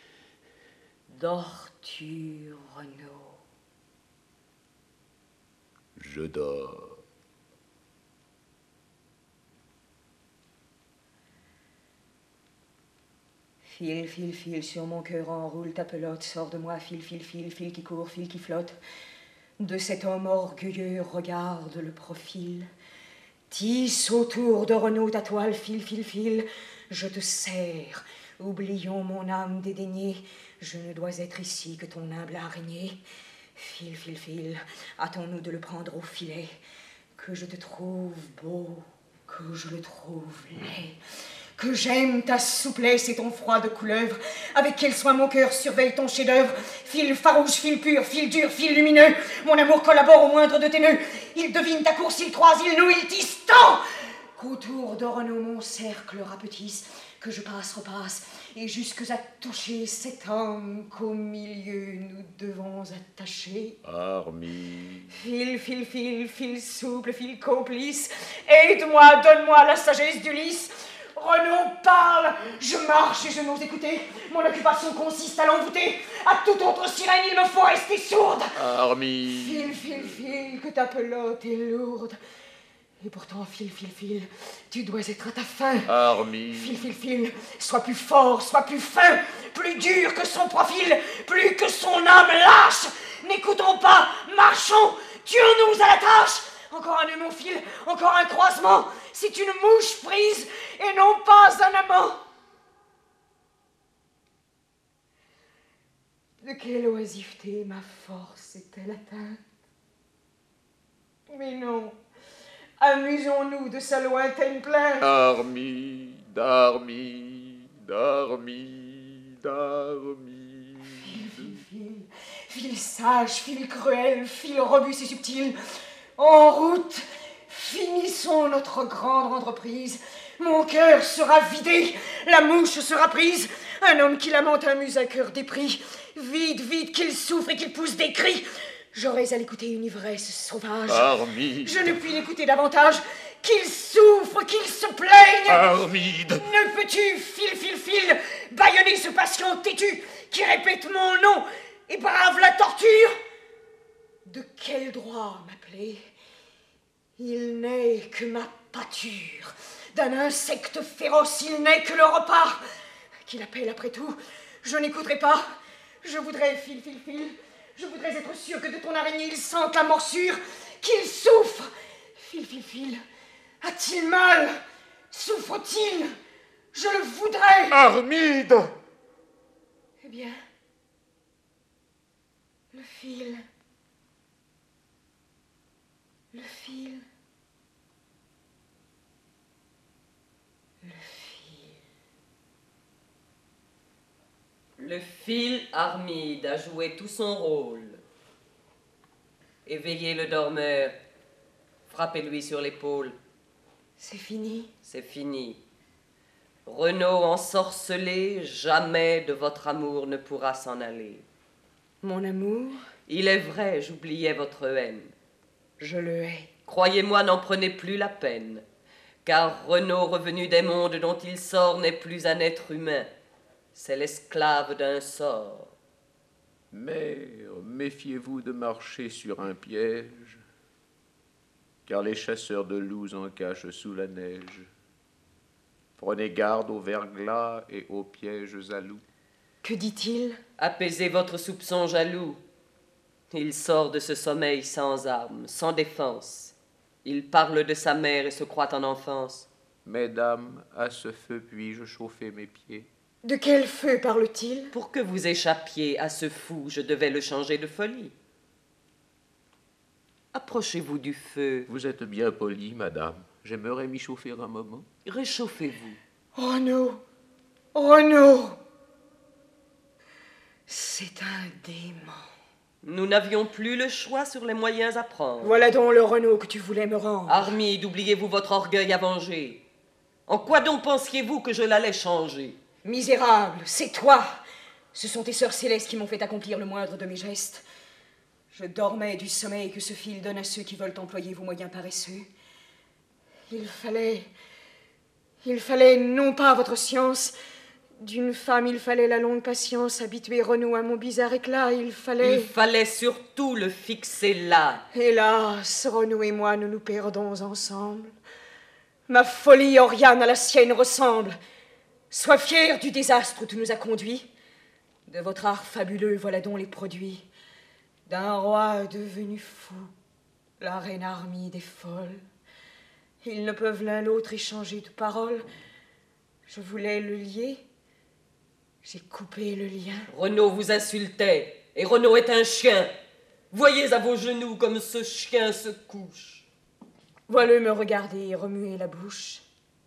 Dors-tu, Renaud? Je dors. File, file, file, sur mon cœur enroule ta pelote, sors de moi, file, file, file, file qui court, file qui flotte. De cet homme orgueilleux, regarde le profil. Tisse autour de Renaud ta toile, file, file, file. Je te serre, oublions mon âme dédaignée. Je ne dois être ici que ton humble araignée. File, file, file, hâtons-nous de le prendre au filet. Que je te trouve beau, que je le trouve laid. Que j'aime ta souplesse et ton froid de couleuvre. Avec quel soin mon cœur surveille ton chef-d'œuvre. Fil farouche, fil pur, fil dur, fil lumineux. Mon amour collabore au moindre de tes nœuds. Il devine ta course, il croise, il noue, il tisse tant qu'autour de Renaud mon cercle rapetisse. Que je passe, repasse, et jusque à toucher cet homme qu'au milieu nous devons attacher. Armide. Fil, fil, fil, fil souple, fil complice. Aide-moi, donne-moi la sagesse d'Ulysse. Renaud parle, je marche et je n'ose écouter. Mon occupation consiste à l'envoûter. À toute autre sirène, il me faut rester sourde. Armide. File, file, file, que ta pelote est lourde. Et pourtant, file, file, file, tu dois être à ta fin. Armide. File, file, file, sois plus fort, sois plus fin, plus dur que son profil, plus que son âme lâche. N'écoutons pas, marchons, tuons-nous à la tâche. Encore un nœud, mon fil, encore un croisement. C'est une mouche prise et non pas un amant. De quelle oisiveté ma force est-elle atteinte? Mais non, amusons-nous de sa lointaine plainte. Armide, Armide, Armide, Armide. Fil, fil, fil, fil sage, fil cruel, fil robuste et subtil. En route, finissons notre grande entreprise. Mon cœur sera vidé, la mouche sera prise. Un homme qui lamente amuse un cœur dépris. Vite, vite, qu'il souffre et qu'il pousse des cris. J'aurais à l'écouter une ivresse sauvage. Armide. Je ne puis l'écouter davantage. Qu'il souffre, qu'il se plaigne. Armide. Ne peux-tu, fil, fil, fil, bâillonner ce patient têtu qui répète mon nom et brave la torture? De quel droit m'appeler? Il n'est que ma pâture. D'un insecte féroce, il n'est que le repas. Qu'il appelle après tout, je n'écouterai pas. Je voudrais, fil, fil, fil, je voudrais être sûr que de ton araignée il sente la morsure, qu'il souffre. Fil, fil, fil, a-t-il mal? Souffre-t-il? Je le voudrais. Armide. Eh bien, le fil, le fil, le fil. Le fil Armide a joué tout son rôle. Éveillez le dormeur. Frappez-lui sur l'épaule. C'est fini? C'est fini. Renaud ensorcelé, jamais de votre amour ne pourra s'en aller. Mon amour? Il est vrai, j'oubliais votre haine. Je le hais. Croyez-moi, n'en prenez plus la peine, car Renaud, revenu des mondes dont il sort, n'est plus un être humain. C'est l'esclave d'un sort. Mère, méfiez-vous de marcher sur un piège, car les chasseurs de loups en cachent sous la neige. Prenez garde aux verglas et aux pièges à loups. Que dit-il? Apaisez votre soupçon jaloux. Il sort de ce sommeil sans armes, sans défense. Il parle de sa mère et se croit en enfance. Mesdames, à ce feu puis-je chauffer mes pieds? De quel feu parle-t-il? Pour que vous échappiez à ce fou, je devais le changer de folie. Approchez-vous du feu. Vous êtes bien polie, madame. J'aimerais m'y chauffer un moment. Réchauffez-vous. Renaud! Renaud! C'est un démon. Nous n'avions plus le choix sur les moyens à prendre. Voilà donc le Renaud que tu voulais me rendre. Armide, oubliez-vous votre orgueil à venger. En quoi donc pensiez-vous que je l'allais changer? Misérable, c'est toi! Ce sont tes sœurs célestes qui m'ont fait accomplir le moindre de mes gestes. Je dormais du sommeil que ce fil donne à ceux qui veulent employer vos moyens paresseux. Il fallait... Il fallait non pas votre science. D'une femme, il fallait la longue patience. Habituer Renaud à mon bizarre éclat, il fallait... Il fallait surtout le fixer là. Hélas, Renaud et moi, nous nous perdons ensemble. Ma folie, Oriane, à la sienne ressemble. Sois fière du désastre où tu nous as conduits. De votre art fabuleux, voilà donc les produits. D'un roi devenu fou, la reine Armide est folle. Ils ne peuvent l'un l'autre échanger de paroles. Je voulais le lier. J'ai coupé le lien. Renaud vous insultait, et Renaud est un chien. Voyez à vos genoux comme ce chien se couche. Voilà me regarder et remuer la bouche.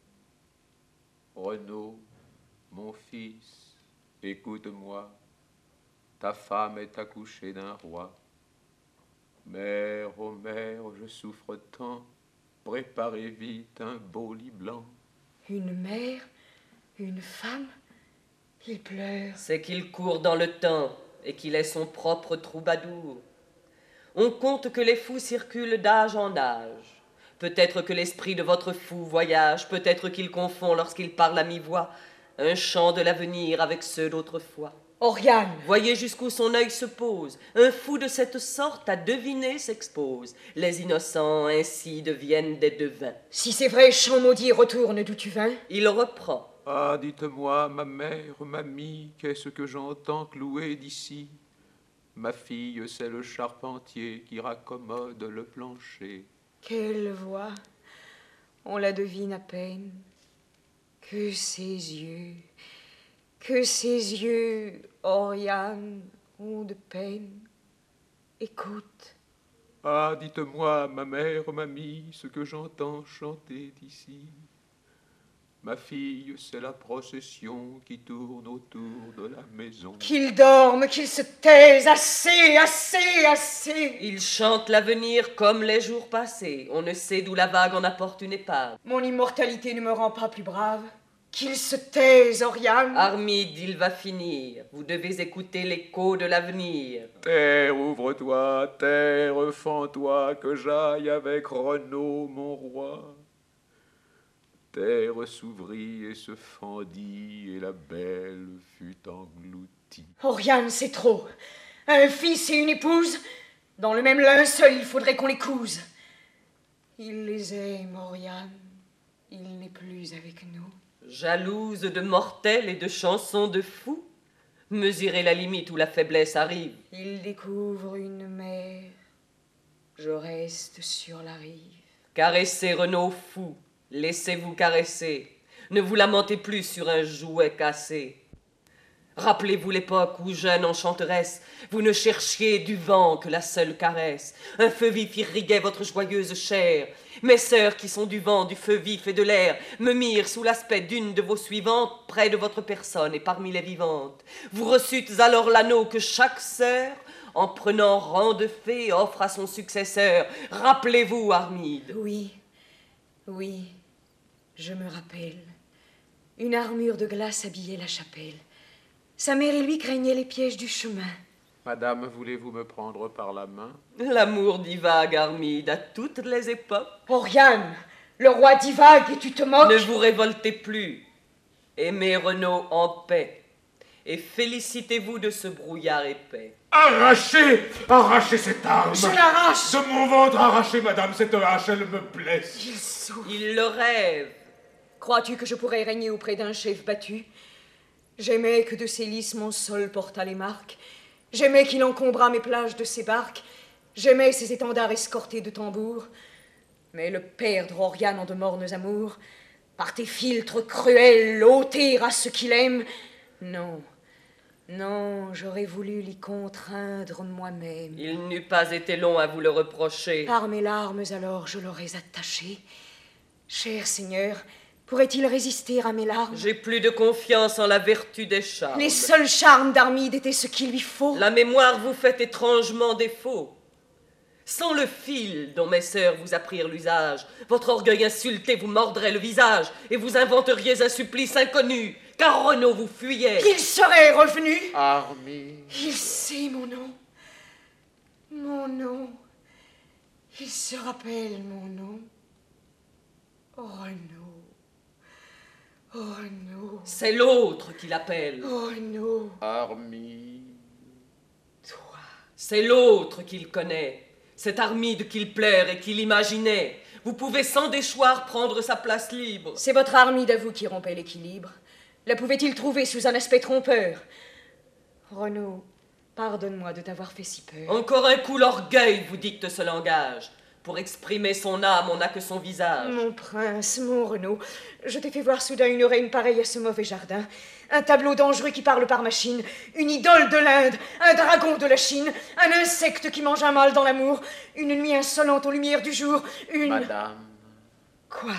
Renaud, mon fils, écoute-moi. Ta femme est accouchée d'un roi. Mère, ô mère, je souffre tant. Préparez vite un beau lit blanc. Une mère, une femme, il pleure. C'est qu'il court dans le temps et qu'il est son propre troubadour. On compte que les fous circulent d'âge en âge. Peut-être que l'esprit de votre fou voyage, peut-être qu'il confond lorsqu'il parle à mi-voix un chant de l'avenir avec ceux d'autrefois. Oriane! Voyez jusqu'où son œil se pose. Un fou de cette sorte à deviner s'expose. Les innocents ainsi deviennent des devins. Si c'est vrai, chant maudit, retourne d'où tu vins. Il reprend. Ah, dites-moi, ma mère, mamie, qu'est-ce que j'entends clouer d'ici? Ma fille, c'est le charpentier qui raccommode le plancher. Quelle voix! On la devine à peine. Que ses yeux, que ses yeux, Oriane, ont de peine. Écoute. Ah, dites-moi, ma mère, mamie, ce que j'entends chanter d'ici. Ma fille, c'est la procession qui tourne autour de la maison. Qu'il dorme, qu'il se taise, assez, assez, assez. Il chante l'avenir comme les jours passés. On ne sait d'où la vague en apporte une épave. Mon immortalité ne me rend pas plus brave. Qu'il se taise, Oriane. Armide, il va finir. Vous devez écouter l'écho de l'avenir. Terre, ouvre-toi, terre, fends-toi, que j'aille avec Renaud, mon roi. Terre s'ouvrit et se fendit, et la belle fut engloutie. Oriane, c'est trop. Un fils et une épouse, dans le même linceul, il faudrait qu'on les couse. Il les aime, Oriane. Il n'est plus avec nous. Jalouse de mortels et de chansons de fous, mesurez la limite où la faiblesse arrive. Il découvre une mer. Je reste sur la rive. Caressez Renaud fou. Laissez-vous caresser. Ne vous lamentez plus sur un jouet cassé. Rappelez-vous l'époque où, jeune enchanteresse, vous ne cherchiez du vent que la seule caresse. Un feu vif irriguait votre joyeuse chair. Mes sœurs qui sont du vent, du feu vif et de l'air me mirent sous l'aspect d'une de vos suivantes près de votre personne et parmi les vivantes. Vous reçûtes alors l'anneau que chaque sœur, en prenant rang de fée, offre à son successeur. Rappelez-vous, Armide. Oui, oui, je me rappelle. Une armure de glace habillait la chapelle. Sa mère et lui craignaient les pièges du chemin. Madame, voulez-vous me prendre par la main? L'amour divague, Armide, à toutes les époques. Oriane, le roi divague et tu te moques. Ne vous révoltez plus. Aimez Renaud en paix. Et félicitez-vous de ce brouillard épais. Arrachez, arrachez cette arme. Je l'arrache. De mon ventre, arrachez, madame, cette hache, elle me blesse. Il souffre. Il le rêve. Crois-tu que je pourrais régner auprès d'un chef battu? J'aimais que de ses lys mon sol portât les marques. J'aimais qu'il encombrât mes plages de ses barques. J'aimais ses étendards escortés de tambours. Mais le perdre, Oriane, en de mornes amours, par tes philtres cruels, ôter à ce qu'il aime, non, non, j'aurais voulu l'y contraindre moi-même. Il n'eût pas été long à vous le reprocher. Par mes larmes, alors, je l'aurais attaché. Cher Seigneur, pourrait-il résister à mes larmes? J'ai plus de confiance en la vertu des charmes. Les seuls charmes d'Armide étaient ce qu'il lui faut. La mémoire vous fait étrangement défaut. Sans le fil dont mes sœurs vous apprirent l'usage, votre orgueil insulté vous mordrait le visage et vous inventeriez un supplice inconnu, car Renaud vous fuyait. Qu'il serait revenu. Armide. Il sait mon nom. Mon nom. Il se rappelle mon nom. Renaud. Renaud. C'est l'autre qui l'appelle. Renaud. Armide. Toi. C'est l'autre qu'il connaît. Cet Armide qu'il plaire et qu'il imaginait. Vous pouvez sans déchoir prendre sa place libre. C'est votre Armide à vous qui rompait l'équilibre. La pouvait-il trouver sous un aspect trompeur? Renaud, pardonne-moi de t'avoir fait si peur. Encore un coup l'orgueil vous dicte ce langage. Pour exprimer son âme, on n'a que son visage. Mon prince, mon Renaud, je t'ai fait voir soudain une reine pareille à ce mauvais jardin. Un tableau dangereux qui parle par machine, une idole de l'Inde, un dragon de la Chine, un insecte qui mange un mâle dans l'amour, une nuit insolente aux lumières du jour, une... Madame. Quoi?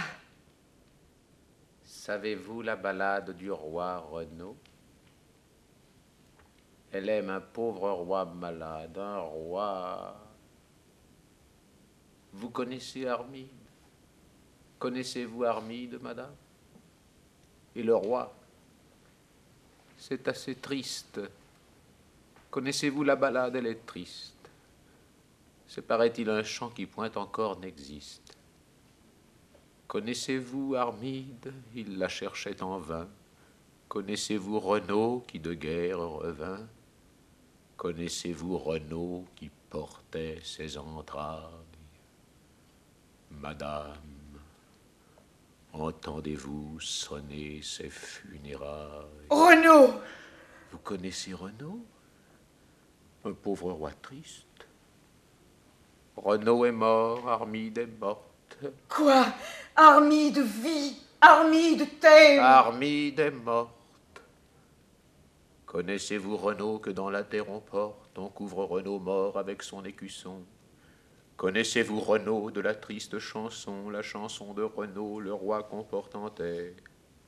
Savez-vous la ballade du roi Renaud? Elle aime un pauvre roi malade, un roi... Vous connaissez Armide? Connaissez-vous Armide, madame? Et le roi? C'est assez triste. Connaissez-vous la ballade? Elle est triste. C'est, paraît-il, un chant qui point encore n'existe. Connaissez-vous Armide? Il la cherchait en vain. Connaissez-vous Renaud qui de guerre revint? Connaissez-vous Renaud qui portait ses entrailles? Madame, entendez-vous sonner ses funérailles? Renaud! Vous connaissez Renaud? Un pauvre roi triste. Renaud est mort, Armide est morte. Quoi? Armide vit, Armide t'aime. Armide est morte. Connaissez-vous Renaud que dans la terre on porte? On couvre Renaud mort avec son écusson. Connaissez-vous Renaud de la triste chanson, la chanson de Renaud, le roi qu'on porte en terre?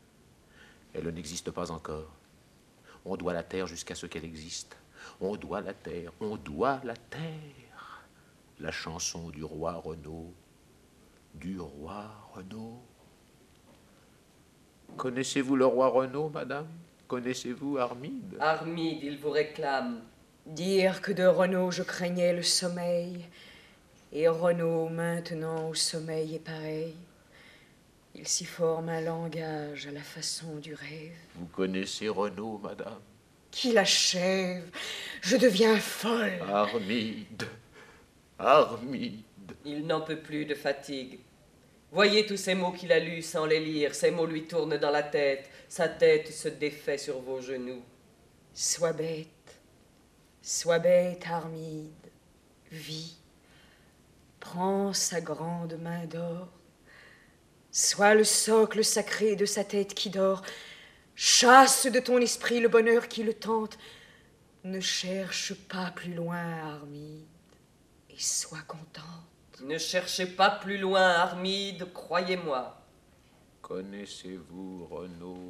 Elle n'existe pas encore. On doit la taire jusqu'à ce qu'elle existe. On doit la taire, on doit la taire. La chanson du roi Renaud, du roi Renaud. Connaissez-vous le roi Renaud, madame? Connaissez-vous Armide? Armide, il vous réclame. Dire que de Renaud je craignais le sommeil, et Renaud maintenant au sommeil est pareil. Il s'y forme un langage à la façon du rêve. Vous connaissez Renaud, madame? Qui l'achève, je deviens folle. Armide, Armide. Il n'en peut plus de fatigue. Voyez tous ces mots qu'il a lus sans les lire. Ces mots lui tournent dans la tête. Sa tête se défait sur vos genoux. Sois bête, sois bête, Armide. Vis, prends sa grande main d'or. Sois le socle sacré de sa tête qui dort. Chasse de ton esprit le bonheur qui le tente. Ne cherche pas plus loin, Armide, et sois contente. Ne cherchez pas plus loin, Armide, croyez-moi. Connaissez-vous Renaud?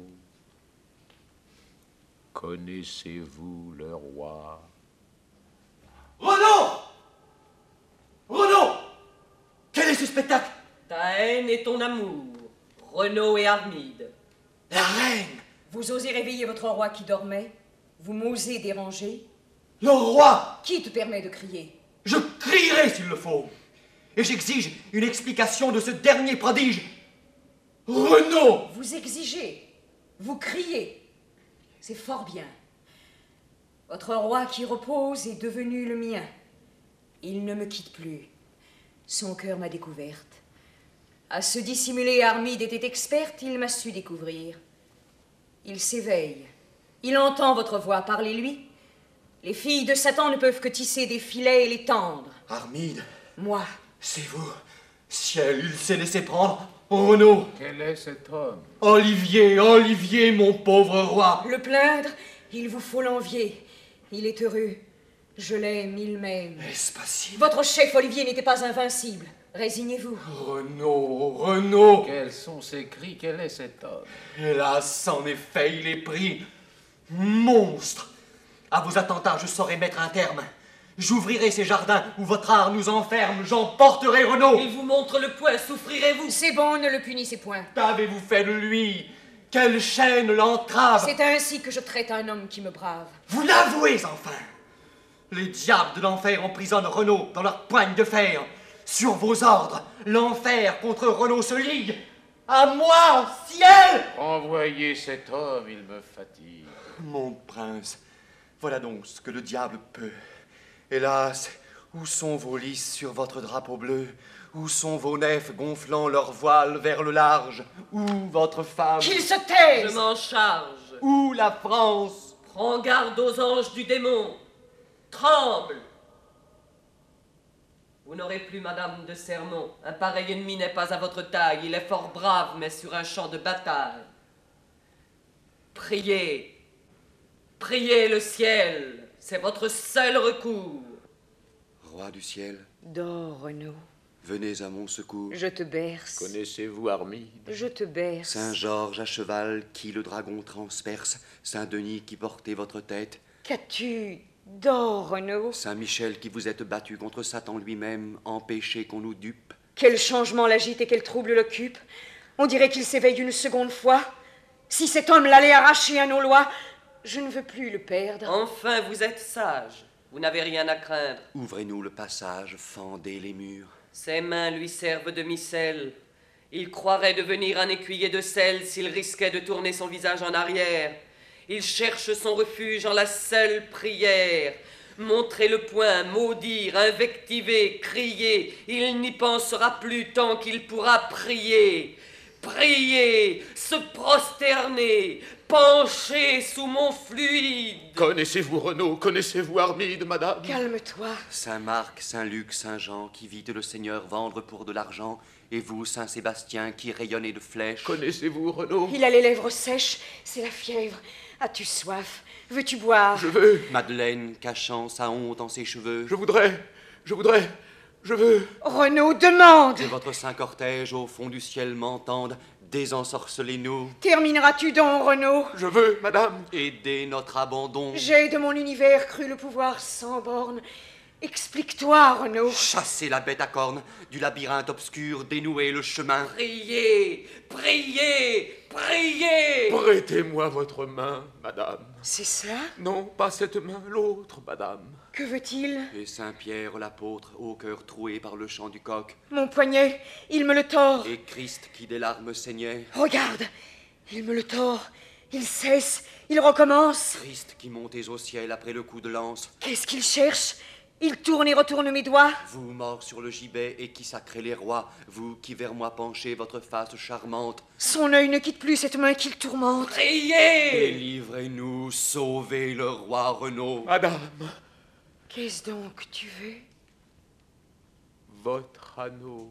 Connaissez-vous le roi? Renaud! Renaud! Quel est ce spectacle? Ta haine et ton amour, Renaud et Armide. La reine! Vous osez réveiller votre roi qui dormait? Vous m'osez déranger? Le roi! Qui te permet de crier? Je crierai s'il le faut. Et j'exige une explication de ce dernier prodige. Renaud! Vous exigez, vous criez. C'est fort bien. Votre roi qui repose est devenu le mien. Il ne me quitte plus. Son cœur m'a découverte. À se dissimuler, Armide était experte, il m'a su découvrir. Il s'éveille. Il entend votre voix, parlez-lui. Les filles de Satan ne peuvent que tisser des filets et les tendre. Armide, Moi, c'est vous. Ciel, il s'est laissé prendre. Renaud! Quel est cet homme? Olivier, Olivier, mon pauvre roi! le plaindre, il vous faut l'envier. Il est heureux. Je l'aime, il m'aime. Est-ce possible? Votre chef Olivier n'était pas invincible. Résignez-vous. Renaud, Renaud! Quels sont ces cris? Quel est cet homme? Hélas, en effet, il est pris. Monstre! À vos attentats, je saurai mettre un terme. J'ouvrirai ces jardins où votre art nous enferme. J'emporterai Renaud. Il vous montre le poing, souffrirez-vous? C'est bon, ne le punissez point. Qu'avez-vous fait de lui? Quelle chaîne l'entrave? C'est ainsi que je traite un homme qui me brave. Vous l'avouez enfin! Les diables de l'enfer emprisonnent Renaud dans leur poigne de fer. Sur vos ordres, l'enfer contre Renaud se ligue. À moi, ciel! Envoyez cet homme, il me fatigue. Mon prince, voilà donc ce que le diable peut. Hélas, où sont vos lys sur votre drapeau bleu? Où sont vos nefs gonflant leurs voiles vers le large? Où votre femme? Qu'il se taise! Je m'en charge. Où la France? Prends garde aux anges du démon. Tremble. Vous n'aurez plus Madame de Sermon. Un pareil ennemi n'est pas à votre taille. Il est fort brave, mais sur un champ de bataille. Priez. Priez le ciel. C'est votre seul recours. Roi du ciel, Dors, Renaud. venez à mon secours. Je te berce. Connaissez-vous Armide? Je te berce. Saint Georges à cheval, qui le dragon transperce, Saint Denis qui portait votre tête, Qu'as-tu? Dors, Renaud. Saint Michel qui vous êtes battu contre Satan lui-même, empêché qu'on nous dupe. Quel changement l'agite et quel trouble l'occupe. On dirait qu'il s'éveille une seconde fois. Si cet homme l'allait arracher à nos lois, je ne veux plus le perdre. Enfin, vous êtes sage. Vous n'avez rien à craindre. Ouvrez-nous le passage, fendez les murs. Ses mains lui servent de micelle. Il croirait devenir un écuyer de sel s'il risquait de tourner son visage en arrière. Il cherche son refuge en la seule prière. Montrer le poing, maudire, invectiver, crier. Il n'y pensera plus tant qu'il pourra prier. Prier, se prosterner, pencher sous mon fluide. Connaissez-vous Renaud? Connaissez-vous Armide, madame? Calme-toi. Saint Marc, Saint Luc, Saint Jean, qui vîtes le Seigneur vendre pour de l'argent, et vous, Saint Sébastien, qui rayonnez de flèches. Connaissez-vous Renaud? Il a les lèvres sèches, c'est la fièvre. As-tu soif? Veux-tu boire? Je veux, Madeleine, cachant sa honte en ses cheveux. je voudrais, je voudrais, je veux. Renaud, demande! Que votre saint cortège au fond du ciel m'entende, Désensorcelez-nous. Termineras-tu donc, Renaud? Je veux, madame. Aidez notre abandon. J'ai de mon univers cru le pouvoir sans borne. Explique-toi, Renaud. Chassez la bête à cornes du labyrinthe obscur, dénouez le chemin. Priez, priez, priez. Prêtez-moi votre main, madame. C'est ça? Non, pas cette main, l'autre, madame. Que veut-il? Et Saint-Pierre l'apôtre, au cœur troué par le chant du coq. Mon poignet, il me le tord. Et Christ qui des larmes saignait. Regarde, il me le tord. Il cesse, il recommence. Christ qui montez au ciel après le coup de lance. Qu'est-ce qu'il cherche? Il tourne et retourne mes doigts. Vous, morts sur le gibet et qui sacrez les rois, vous qui vers moi penchez votre face charmante. Son œil ne quitte plus cette main qu'il tourmente. Priez. Délivrez-nous, sauvez le roi Renaud. Madame, Qu'est-ce donc que tu veux? votre anneau.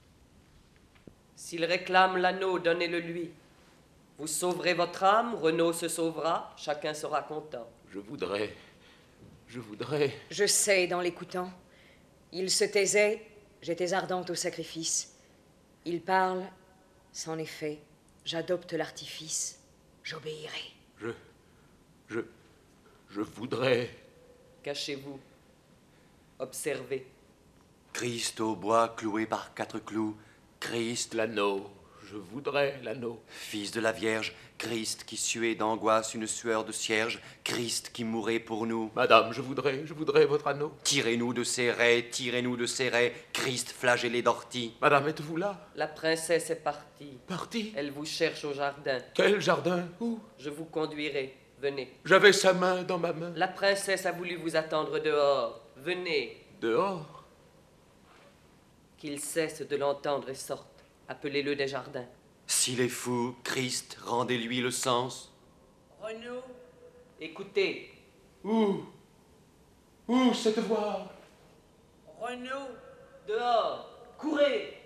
S'il réclame l'anneau, donnez-le lui. Vous sauverez votre âme, Renaud se sauvera, chacun sera content. Je voudrais, je voudrais... Je sais dans l'écoutant. Il se taisait, j'étais ardente au sacrifice. Il parle, c'en est fait, j'adopte l'artifice, j'obéirai. Je, je, je voudrais... Cachez-vous, observez. Christ au bois cloué par quatre clous, Christ, L'anneau, je voudrais l'anneau. fils de la Vierge, Christ qui suait d'angoisse une sueur de cierge, Christ qui mourait pour nous. Madame, je voudrais, je voudrais votre anneau. Tirez-nous de ces raies, tirez-nous de ces raies, Christ flagellé d'ortie. Madame, êtes-vous là? La princesse est partie. Parti? Elle vous cherche au jardin. Quel jardin? Où? Je vous conduirai. Venez. J'avais sa main dans ma main. La princesse a voulu vous attendre dehors. Venez. Dehors? Qu'il cesse de l'entendre et sorte. Appelez-le des jardins. S'il est fou, Christ, rendez-lui le sens. Renaud, écoutez. Où? Où cette voix? Renaud, dehors. Courez.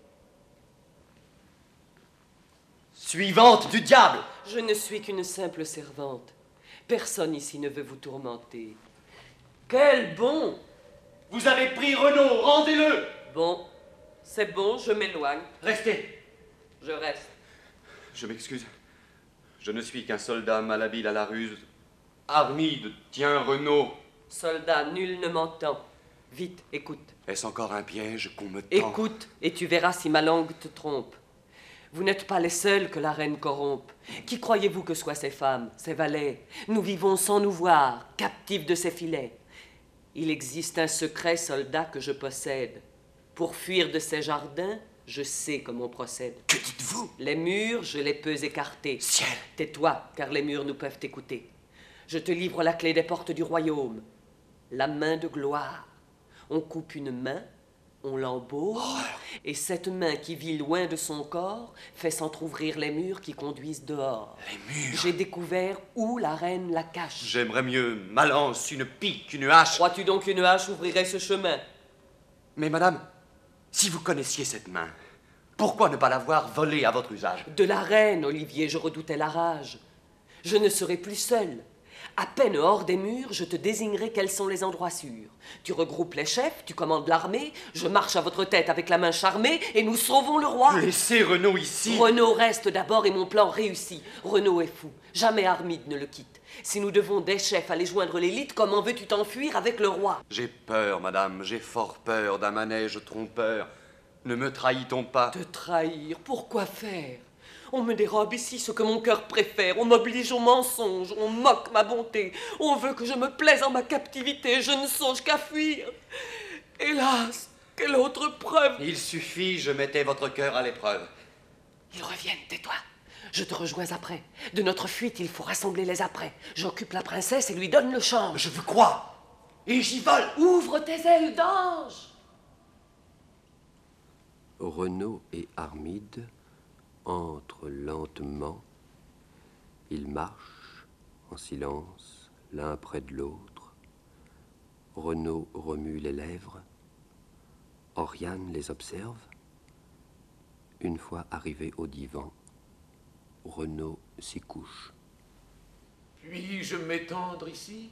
Suivante du diable! Je ne suis qu'une simple servante. Personne ici ne veut vous tourmenter. Quel bon! Vous avez pris Renaud, rendez-le! Bon, c'est bon, je m'éloigne. Restez! Je reste. Je m'excuse. Je ne suis qu'un soldat malhabile à la ruse. Armide, tiens Renaud. Soldat, nul ne m'entend. Vite, écoute. Est-ce encore un piège qu'on me tend? Écoute, et tu verras si ma langue te trompe. Vous n'êtes pas les seuls que la reine corrompe. Qui croyez-vous que soient ces femmes, ces valets? Nous vivons sans nous voir, captifs de ces filets. Il existe un secret, soldat, que je possède. Pour fuir de ces jardins, je sais comment on procède. Que dites-vous? Les murs, je les peux écarter. Ciel! Tais-toi, car les murs nous peuvent écouter. Je te livre la clé des portes du royaume. La main de gloire. On coupe une main, on l'embaume, et cette main qui vit loin de son corps fait s'entr'ouvrir les murs qui conduisent dehors. Les murs? J'ai découvert où la reine la cache. J'aimerais mieux ma lance, une pique, une hache. Crois-tu donc qu'une hache ouvrirait ce chemin? Mais madame, si vous connaissiez cette main, pourquoi ne pas l'avoir volée à votre usage? De la reine, Olivier, je redoutais la rage. Je ne serai plus seul. À peine hors des murs, je te désignerai quels sont les endroits sûrs. Tu regroupes les chefs, tu commandes l'armée, je marche à votre tête avec la main charmée et nous sauvons le roi. Laissez Renaud ici. Renaud reste d'abord et mon plan réussit. Renaud est fou, jamais Armide ne le quitte. Si nous devons des chefs aller joindre l'élite, comment veux-tu t'enfuir avec le roi? J'ai peur, madame, j'ai fort peur d'un manège trompeur. Ne me trahit-on pas? Te trahir, pourquoi faire? On me dérobe ici ce que mon cœur préfère, on m'oblige au mensonge, on moque ma bonté, on veut que je me plaise en ma captivité, je ne songe qu'à fuir. Hélas, quelle autre preuve? Il suffit, je mettais votre cœur à l'épreuve. Ils reviennent, tais-toi. Je te rejoins après. De notre fuite, il faut rassembler les apprêts. J'occupe la princesse et lui donne le change. Je vous crois, et j'y vole. Ouvre tes ailes d'ange. Renaud et Armide entrent lentement. Ils marchent en silence l'un près de l'autre. Renaud remue les lèvres. Oriane les observe. Une fois arrivé au divan, Renaud s'y couche. Puis-je m'étendre ici?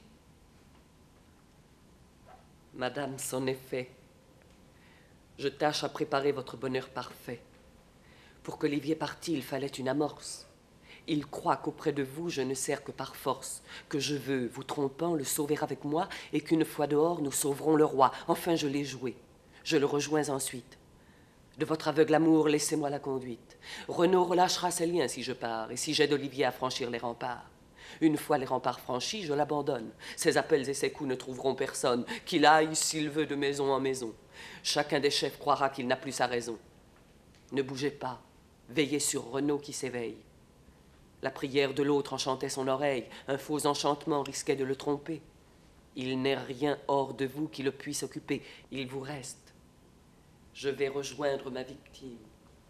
Madame, c'en est fait. Je tâche à préparer votre bonheur parfait. Pour qu'Olivier partît, il fallait une amorce. Il croit qu'auprès de vous, je ne sers que par force, que je veux, vous trompant, le sauver avec moi, et qu'une fois dehors, nous sauverons le roi. Enfin, je l'ai joué. Je le rejoins ensuite. De votre aveugle amour, laissez-moi la conduite. Renaud relâchera ses liens si je pars, et si j'aide Olivier à franchir les remparts. Une fois les remparts franchis, je l'abandonne. Ses appels et ses coups ne trouveront personne, qu'il aille, s'il veut, de maison en maison. Chacun des chefs croira qu'il n'a plus sa raison. Ne bougez pas, veillez sur Renaud qui s'éveille. La prière de l'autre enchantait son oreille, un faux enchantement risquait de le tromper. Il n'est rien hors de vous qui le puisse occuper, il vous reste. Je vais rejoindre ma victime.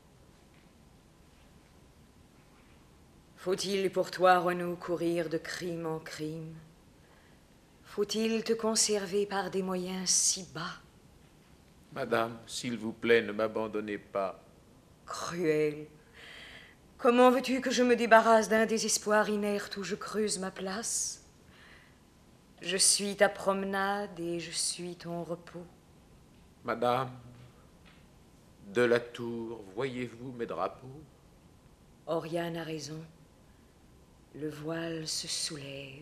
Faut-il pour toi, Renaud, courir de crime en crime? Faut-il te conserver par des moyens si bas? Madame, s'il vous plaît, ne m'abandonnez pas. Cruel. Comment veux-tu que je me débarrasse d'un désespoir inerte où je creuse ma place? Je suis ta promenade et je suis ton repos. Madame, de la tour, voyez-vous mes drapeaux? Oriane a raison. Le voile se soulève.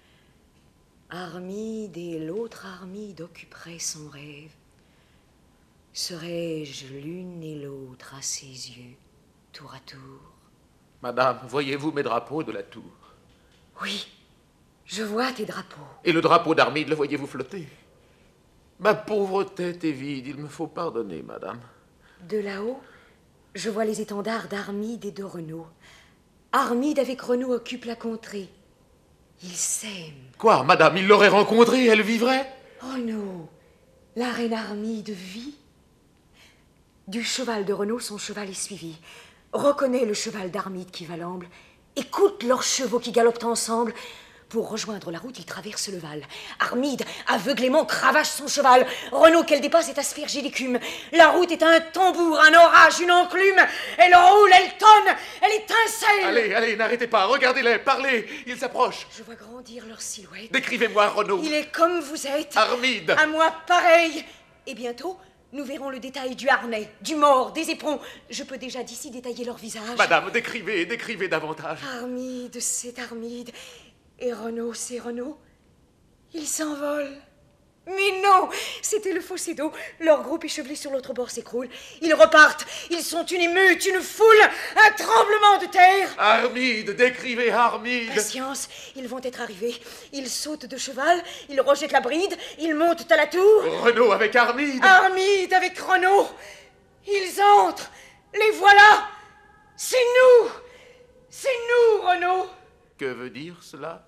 Armide et l'autre Armide occuperaient son rêve. Serais-je l'une et l'autre à ses yeux, tour à tour? Madame, voyez-vous mes drapeaux de la tour? Oui, je vois tes drapeaux. Et le drapeau d'Armide, le voyez-vous flotter? Ma pauvre tête est vide, il me faut pardonner, madame. De là-haut, je vois les étendards d'Armide et de Renaud. Armide avec Renaud occupe la contrée. Ils s'aiment. Quoi, madame, il l'aurait rencontrée, elle vivrait? Renaud, la reine Armide vit. Du cheval de Renaud, son cheval est suivi. Reconnais le cheval d'Armide qui va l'amble. Écoute leurs chevaux qui galopent ensemble. Pour rejoindre la route, ils traversent le Val. Armide, aveuglément, cravache son cheval. Renaud, qu'elle dépasse, est aspergée d'écume. La route est un tambour, un orage, une enclume. Elle roule, elle tonne, elle étincelle. Allez, allez, n'arrêtez pas, regardez-les, parlez, ils s'approchent. Je vois grandir leur silhouette. Décrivez-moi, Renaud. Il est comme vous êtes. Armide. À moi pareil. Et bientôt, nous verrons le détail du harnais, du mors, des éperons. Je peux déjà d'ici détailler leur visage. Madame, décrivez, décrivez davantage. Armide, c'est Armide. Et Renaud, c'est Renaud. Ils s'envolent. Mais non, c'était le fossé d'eau. Leur groupe échevelé sur l'autre bord s'écroule. Ils repartent. Ils sont une émeute, une foule, un tremblement de terre. Armide, décrivez Armide. Patience, ils vont être arrivés. Ils sautent de cheval, ils rejettent la bride, ils montent à la tour. Renaud avec Armide. Armide avec Renaud. Ils entrent. Les voilà. C'est nous. C'est nous, Renaud. Que veut dire cela?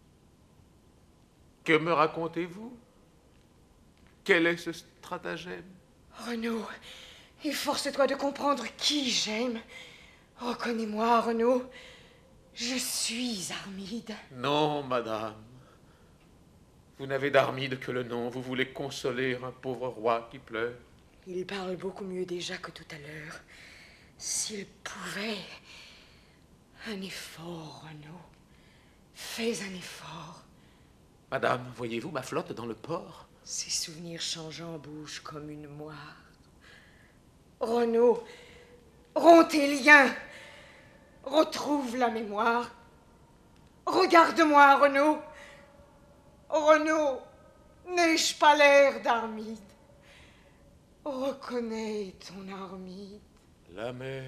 Que me racontez-vous? Quel est ce stratagème? Renaud, efforce-toi de comprendre qui j'aime. Reconnais-moi, Renaud. Je suis Armide. Non, madame. Vous n'avez d'Armide que le nom. Vous voulez consoler un pauvre roi qui pleure. Il parle beaucoup mieux déjà que tout à l'heure. S'il pouvait... Un effort, Renaud. Fais un effort. Madame, voyez-vous ma flotte dans le port? Ces souvenirs changeants bougent comme une moire. Renaud, romps tes liens. Retrouve la mémoire. Regarde-moi, Renaud. Renaud, n'ai-je pas l'air d'Armide? Reconnais ton Armide. La mer.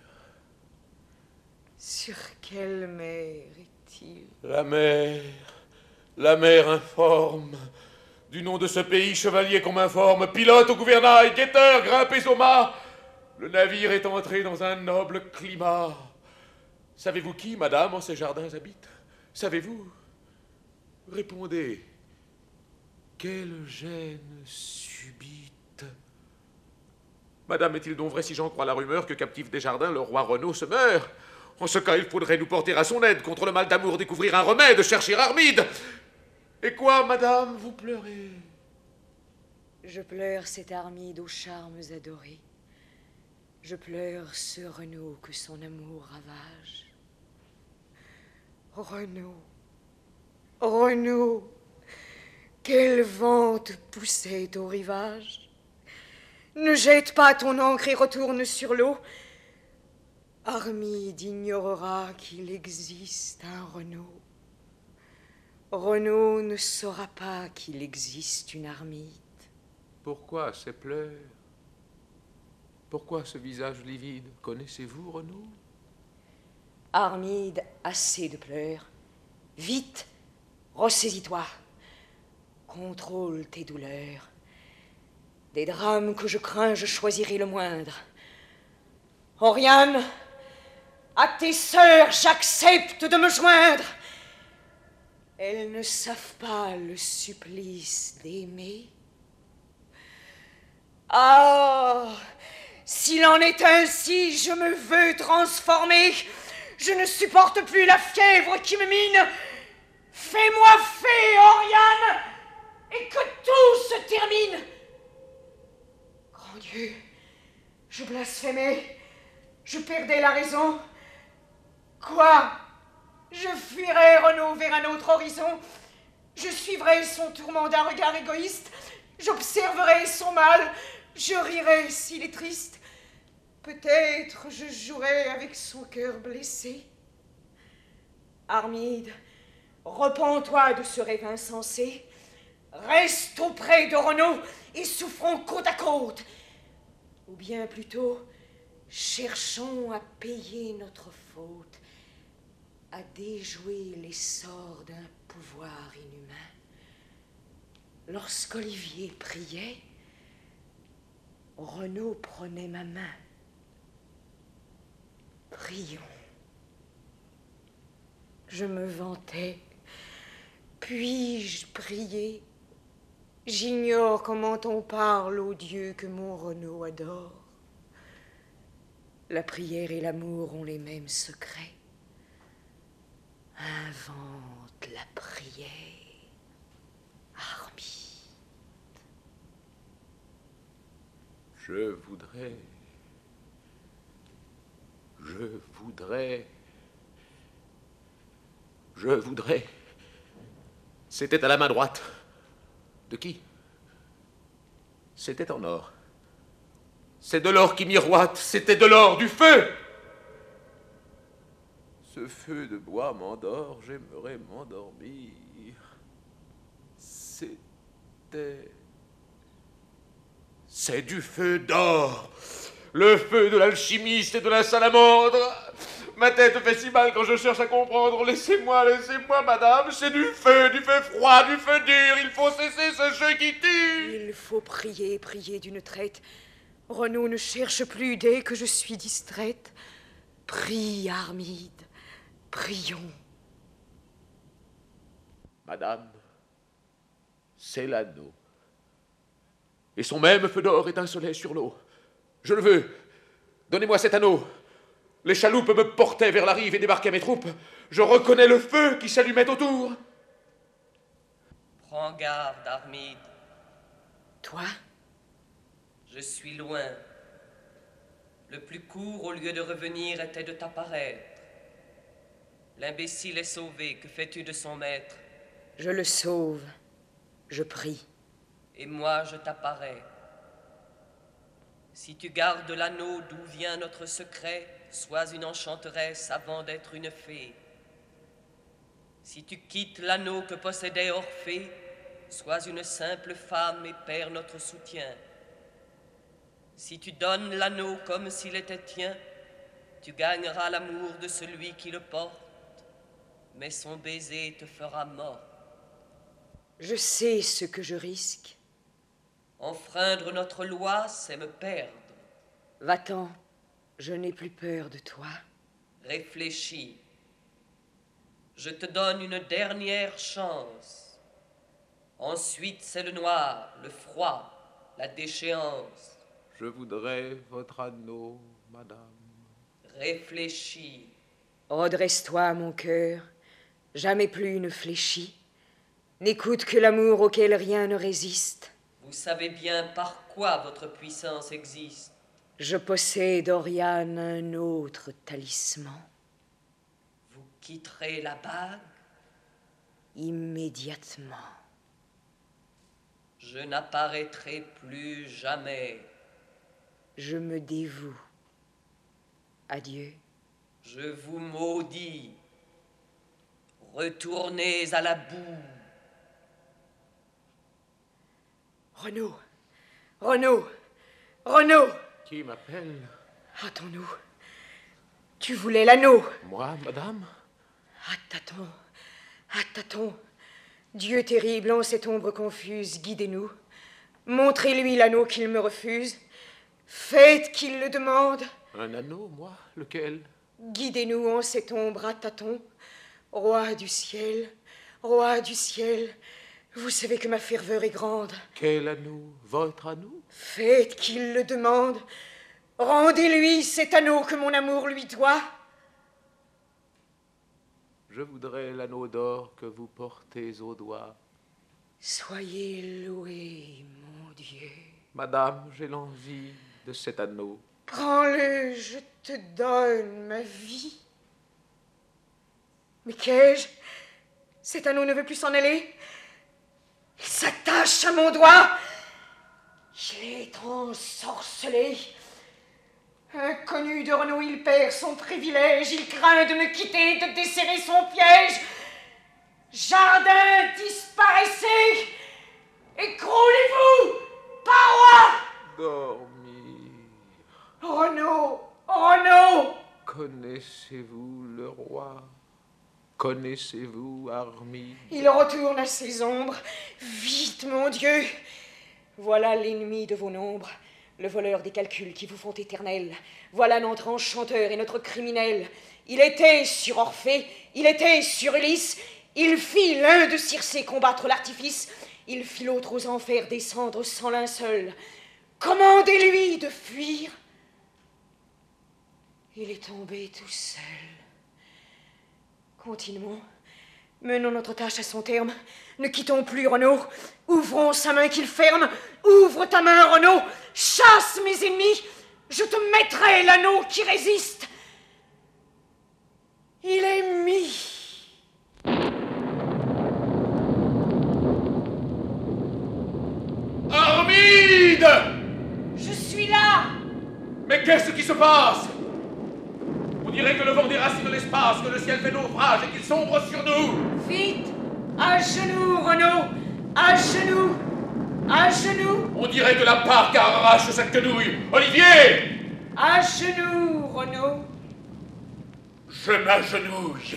Sur quelle mer est-il? La mer, la mer informe. Du nom de ce pays, chevalier qu'on m'informe, pilote au gouvernail, guetteur, grimpez au mât. Le navire est entré dans un noble climat. Savez-vous qui, madame, en ces jardins habite? Savez-vous? Répondez. Quelle gêne subite. Madame, est-il donc vrai, si j'en crois la rumeur, que captif des jardins, le roi Renaud se meurt? En ce cas, il faudrait nous porter à son aide, contre le mal d'amour, découvrir un remède, chercher Armide. Et quoi, madame, vous pleurez? Je pleure cette Armide aux charmes adorés. Je pleure ce Renaud que son amour ravage. Renaud, Renaud, quel vent te poussait au rivage. Ne jette pas ton ancre et retourne sur l'eau. Armide ignorera qu'il existe un Renaud. Renaud ne saura pas qu'il existe une Armide. Pourquoi ces pleurs? Pourquoi ce visage livide? Connaissez-vous Renaud? Armide, assez de pleurs. Vite, ressaisis-toi. Contrôle tes douleurs. Des drames que je crains, je choisirai le moindre. Oriane, à tes sœurs, j'accepte de me joindre. Elles ne savent pas le supplice d'aimer. Ah, s'il en est ainsi, je me veux transformer. Je ne supporte plus la fièvre qui me mine. Fais-moi fée, Oriane, et que tout se termine. Grand Dieu, je blasphémais, je perdais la raison. Quoi? Je fuirais Renaud vers un autre horizon. Je suivrai son tourment d'un regard égoïste. J'observerai son mal. Je rirai s'il est triste. Peut-être je jouerai avec son cœur blessé. Armide, repens-toi de ce rêve insensé. Reste auprès de Renaud et souffrons côte à côte. Ou bien plutôt, cherchons à payer notre faute, à déjouer les sorts d'un pouvoir inhumain. Lorsqu'Olivier priait, Renaud prenait ma main. Prions. Je me vantais. Puis-je prier? J'ignore comment on parle au Dieu que mon Renaud adore. La prière et l'amour ont les mêmes secrets. Invente la prière, Armide. Je voudrais, je voudrais, je voudrais. C'était à la main droite. De qui? C'était en or. C'est de l'or qui miroite, c'était de l'or, du feu. Ce feu de bois m'endort, j'aimerais m'endormir. C'était... C'est du feu d'or, le feu de l'alchimiste et de la salamandre. Ma tête fait si mal quand je cherche à comprendre. Laissez-moi, laissez-moi, madame, c'est du feu, du feu froid, du feu dur. Il faut cesser ce jeu qui tue. Il faut prier, prier d'une traite. Renaud ne cherche plus dès que je suis distraite. Prie, Armide, prions. Madame, c'est l'anneau. Et son même feu d'or étincelait sur l'eau. Je le veux. Donnez-moi cet anneau. Les chaloupes me portaient vers la rive et débarquaient mes troupes. Je reconnais le feu qui s'allumait autour. Prends garde, Armide. Toi? Je suis loin. Le plus court, au lieu de revenir, était de t'apparaître. L'imbécile est sauvé. Que fais-tu de son maître? Je le sauve. Je prie. Et moi, je t'apparais. Si tu gardes l'anneau d'où vient notre secret, sois une enchanteresse avant d'être une fée. Si tu quittes l'anneau que possédait Orphée, sois une simple femme et perds notre soutien. Si tu donnes l'anneau comme s'il était tien, tu gagneras l'amour de celui qui le porte, mais son baiser te fera mort. Je sais ce que je risque. Enfreindre notre loi, c'est me perdre. Va-t'en, je n'ai plus peur de toi. Réfléchis. Je te donne une dernière chance. Ensuite, c'est le noir, le froid, la déchéance. Je voudrais votre anneau, madame. Réfléchis. Redresse-toi, mon cœur. Jamais plus ne fléchis. N'écoute que l'amour auquel rien ne résiste. Vous savez bien par quoi votre puissance existe. Je possède, Oriane, un autre talisman. Vous quitterez la bague? Immédiatement. Je n'apparaîtrai plus jamais. Je me dévoue. Adieu. Je vous maudis. Retournez à la boue. Renaud, Renaud, Renaud. Qui m'appelle? Hâtons-nous. Tu voulais l'anneau. Moi, madame? Hâte-t-on, hâte-t-on. Dieu terrible, en cette ombre confuse, guidez-nous. Montrez-lui l'anneau qu'il me refuse. Faites qu'il le demande. Un anneau, moi? Lequel? Guidez-nous en cette ombre à tâtons. Roi du ciel, roi du ciel, vous savez que ma ferveur est grande. Quel anneau? Votre anneau? Faites qu'il le demande. Rendez-lui cet anneau que mon amour lui doit. Je voudrais l'anneau d'or que vous portez au doigt. Soyez loué, mon Dieu. Madame, j'ai l'envie de cet anneau. Prends-le, je te donne ma vie. Mais qu'ai-je? Cet anneau ne veut plus s'en aller. Il s'attache à mon doigt. Il est ensorcelé. Inconnu de Renaud, il perd son privilège. Il craint de me quitter, de desserrer son piège. Jardin, disparaissez. Écroulez-vous, parois. Dormir. Renaud, Renaud. Connaissez-vous le roi? Connaissez-vous Armide? Il retourne à ses ombres. Vite, mon Dieu. Voilà l'ennemi de vos nombres, le voleur des calculs qui vous font éternels. Voilà notre enchanteur et notre criminel. Il était sur Orphée, il était sur Ulysse. Il fit l'un de Circé combattre l'artifice. Il fit l'autre aux enfers descendre sans linceul. Commandez-lui de fuir. Il est tombé tout seul. Continuons. Menons notre tâche à son terme. Ne quittons plus Renaud. Ouvrons sa main qu'il ferme. Ouvre ta main, Renaud. Chasse mes ennemis. Je te mettrai l'anneau qui résiste. Il est mis. Armide! Je suis là. Mais qu'est-ce qui se passe? On dirait que le vent déracine l'espace, que le ciel fait naufrage et qu'il sombre sur nous. Vite. À genoux, Renaud. À genoux. À genoux. On dirait que la parque arrache sa quenouille. Olivier! À genoux, Renaud. Je m'agenouille.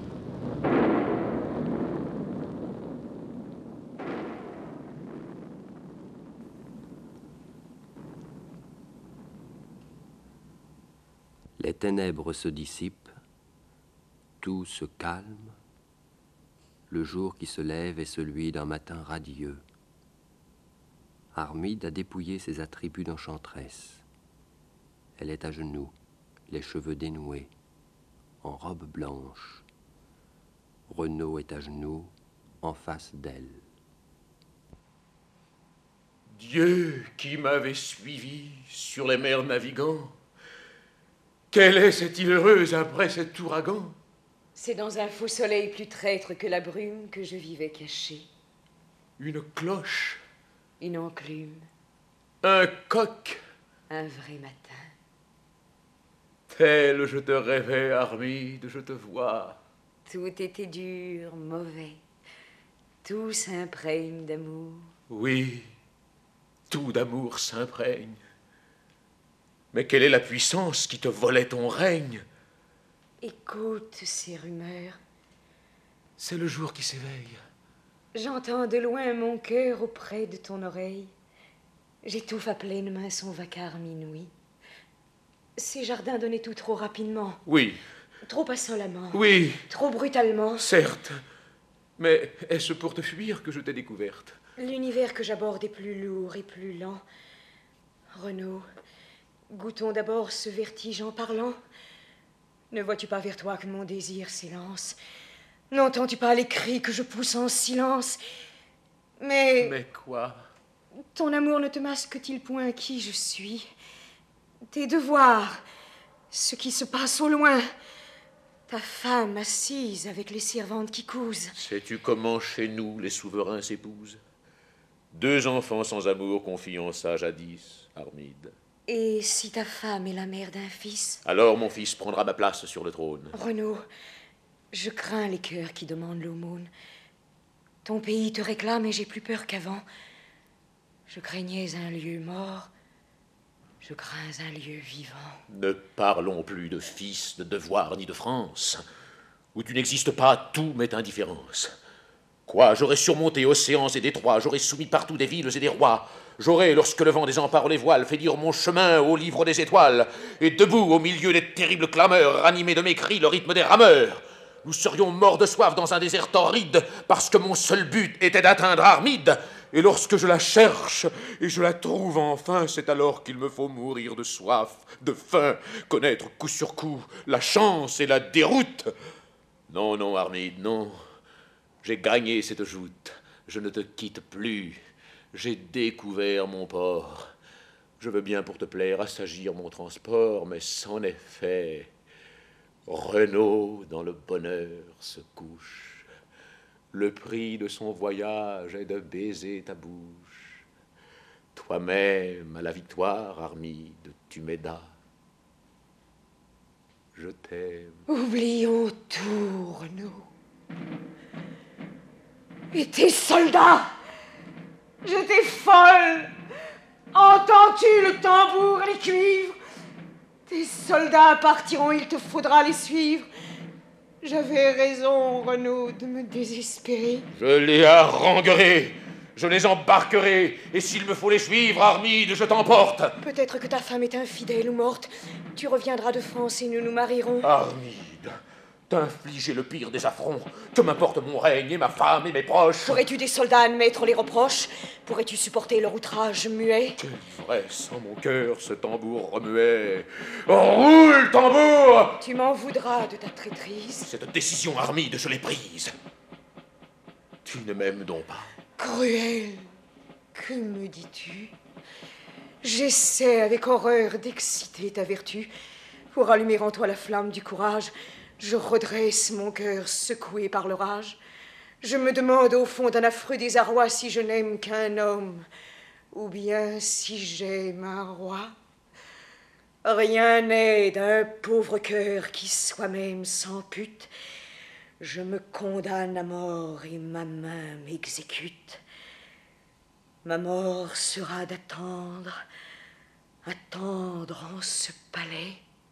Les ténèbres se dissipent, tout se calme, le jour qui se lève est celui d'un matin radieux. Armide a dépouillé ses attributs d'enchanteresse. Elle est à genoux, les cheveux dénoués, en robe blanche. Renaud est à genoux, en face d'elle. Dieu qui m'avait suivi sur les mers navigants, quelle est cette île heureuse après cet ouragan? C'est dans un faux soleil plus traître que la brume que je vivais caché. Une cloche. Une enclume. Un coq. Un vrai matin. Tel je te rêvais, Armide, je te vois. Tout était dur, mauvais. Tout s'imprègne d'amour. Oui, tout d'amour s'imprègne. Mais quelle est la puissance qui te volait ton règne? Écoute ces rumeurs. C'est le jour qui s'éveille. J'entends de loin mon cœur auprès de ton oreille. J'étouffe à pleine main son vacarme inouï. Ces jardins donnaient tout trop rapidement. Oui. Trop insolemment. Oui. Trop brutalement. Certes. Mais est-ce pour te fuir que je t'ai découverte? L'univers que j'aborde est plus lourd et plus lent. Renaud, goûtons d'abord ce vertige en parlant. Ne vois-tu pas vers toi que mon désir s'élance? N'entends-tu pas les cris que je pousse en silence? Mais... Mais quoi? Ton amour ne te masque-t-il point qui je suis? Tes devoirs, ce qui se passe au loin, ta femme assise avec les servantes qui cousent. Sais-tu comment chez nous les souverains s'épousent? Deux enfants sans amour confiant ça jadis, Armide. Et si ta femme est la mère d'un fils? Alors mon fils prendra ma place sur le trône. Renaud, je crains les cœurs qui demandent l'aumône. Ton pays te réclame et j'ai plus peur qu'avant. Je craignais un lieu mort, je crains un lieu vivant. Ne parlons plus de fils, de devoir, ni de France. Où tu n'existes pas, tout m'est indifférence. Quoi, j'aurais surmonté océans et détroits, j'aurais soumis partout des villes et des rois. J'aurais, lorsque le vent désemparent les voiles, fait dire mon chemin au livre des étoiles. Et debout, au milieu des terribles clameurs, ranimé de mes cris le rythme des rameurs. Nous serions morts de soif dans un désert torride, parce que mon seul but était d'atteindre Armide. Et lorsque je la cherche, et je la trouve enfin, c'est alors qu'il me faut mourir de soif, de faim, connaître coup sur coup la chance et la déroute. Non, non, Armide, non. J'ai gagné cette joute. Je ne te quitte plus. J'ai découvert mon port. Je veux bien pour te plaire assagir mon transport, mais c'en est fait. Renaud dans le bonheur se couche. Le prix de son voyage est de baiser ta bouche. Toi-même à la victoire, Armide, tu m'aidas. Je t'aime. Oublions tout, Renaud. Et tes soldats? J'étais folle. Entends-tu le tambour et les cuivres? Tes soldats partiront, il te faudra les suivre. J'avais raison, Renaud, de me désespérer. Je les haranguerai, je les embarquerai, et s'il me faut les suivre, Armide, je t'emporte. Peut-être que ta femme est infidèle ou morte. Tu reviendras de France et nous nous marierons. Armide, t'infliger le pire des affronts. Que m'importe mon règne et ma femme et mes proches. Pourrais-tu des soldats admettre les reproches? Pourrais-tu supporter leur outrage muet? C'est vrai, sans mon cœur, ce tambour remuait. Roule, tambour! Tu m'en voudras de ta traîtrise. Cette décision, Armide, je l'ai prise. Tu ne m'aimes donc pas? Cruel, que me dis-tu? J'essaie avec horreur d'exciter ta vertu. Pour allumer en toi la flamme du courage, je redresse mon cœur secoué par l'orage. Je me demande au fond d'un affreux désarroi si je n'aime qu'un homme, ou bien si j'aime un roi. Rien n'est d'un pauvre cœur qui soi-même s'ampute. Je me condamne à mort et ma main m'exécute. Ma mort sera d'attendre, attendre en ce palais.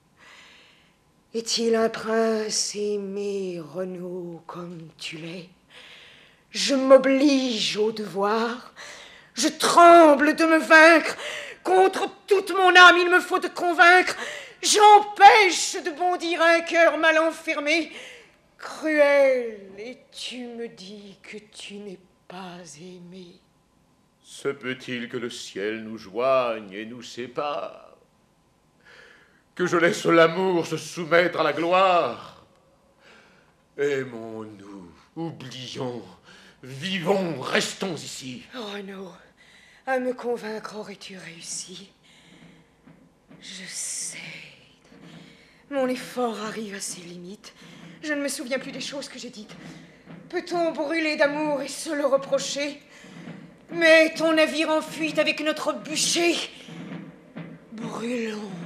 Est-il un prince aimé, Renaud, comme tu l'es? Je m'oblige au devoir, je tremble de me vaincre. Contre toute mon âme, il me faut te convaincre. J'empêche de bondir un cœur mal enfermé. Cruel, et tu me dis que tu n'es pas aimé. Se peut-il que le ciel nous joigne et nous sépare? Que je laisse l'amour se soumettre à la gloire? Aimons-nous, oublions, vivons, restons ici. Renaud, à me convaincre aurais-tu réussi? Je sais. Mon effort arrive à ses limites. Je ne me souviens plus des choses que j'ai dites. Peut-on brûler d'amour et se le reprocher? Mais ton navire en fuite avec notre bûcher. Brûlons.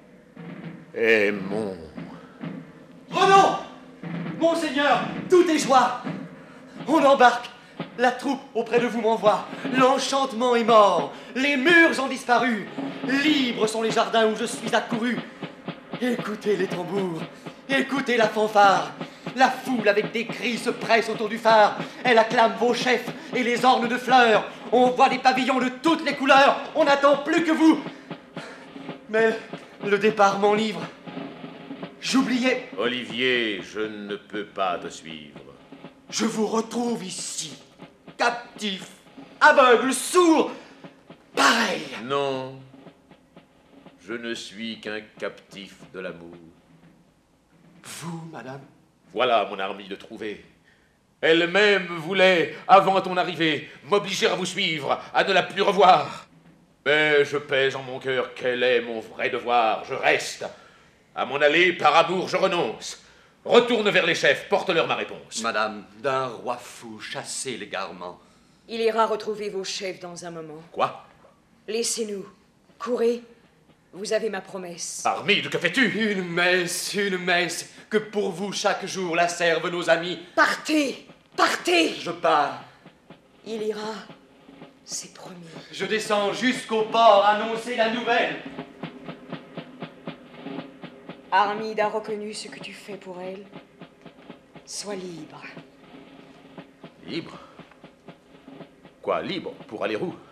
Aimons. Renaud! Monseigneur, tout est joie. On embarque. La troupe auprès de vous m'envoie. L'enchantement est mort. Les murs ont disparu. Libres sont les jardins où je suis accouru. Écoutez les tambours. Écoutez la fanfare. La foule avec des cris se presse autour du phare. Elle acclame vos chefs et les ornes de fleurs. On voit des pavillons de toutes les couleurs. On n'attend plus que vous. Mais le départ m'enivre. J'oubliais. Olivier, je ne peux pas te suivre. Je vous retrouve ici, captif, aveugle, sourd, pareil. Non, je ne suis qu'un captif de l'amour. Vous, madame? Voilà mon Armide trouvée. Elle-même voulait, avant ton arrivée, m'obliger à vous suivre, à ne la plus revoir. Mais je pèse en mon cœur quel est mon vrai devoir. Je reste. À mon aller, par amour, je renonce. Retourne vers les chefs, porte-leur ma réponse. Madame, d'un roi fou, chassez l'égarement. Il ira retrouver vos chefs dans un moment. Quoi? Laissez-nous. Courez. Vous avez ma promesse. Armide, que fais-tu? Une messe, une messe, que pour vous chaque jour la servent nos amis. Partez, partez. Je pars. Il ira, c'est promis. Je descends jusqu'au port annoncer la nouvelle. Armide a reconnu ce que tu fais pour elle. Sois libre. Libre? Quoi, libre? Pour aller où?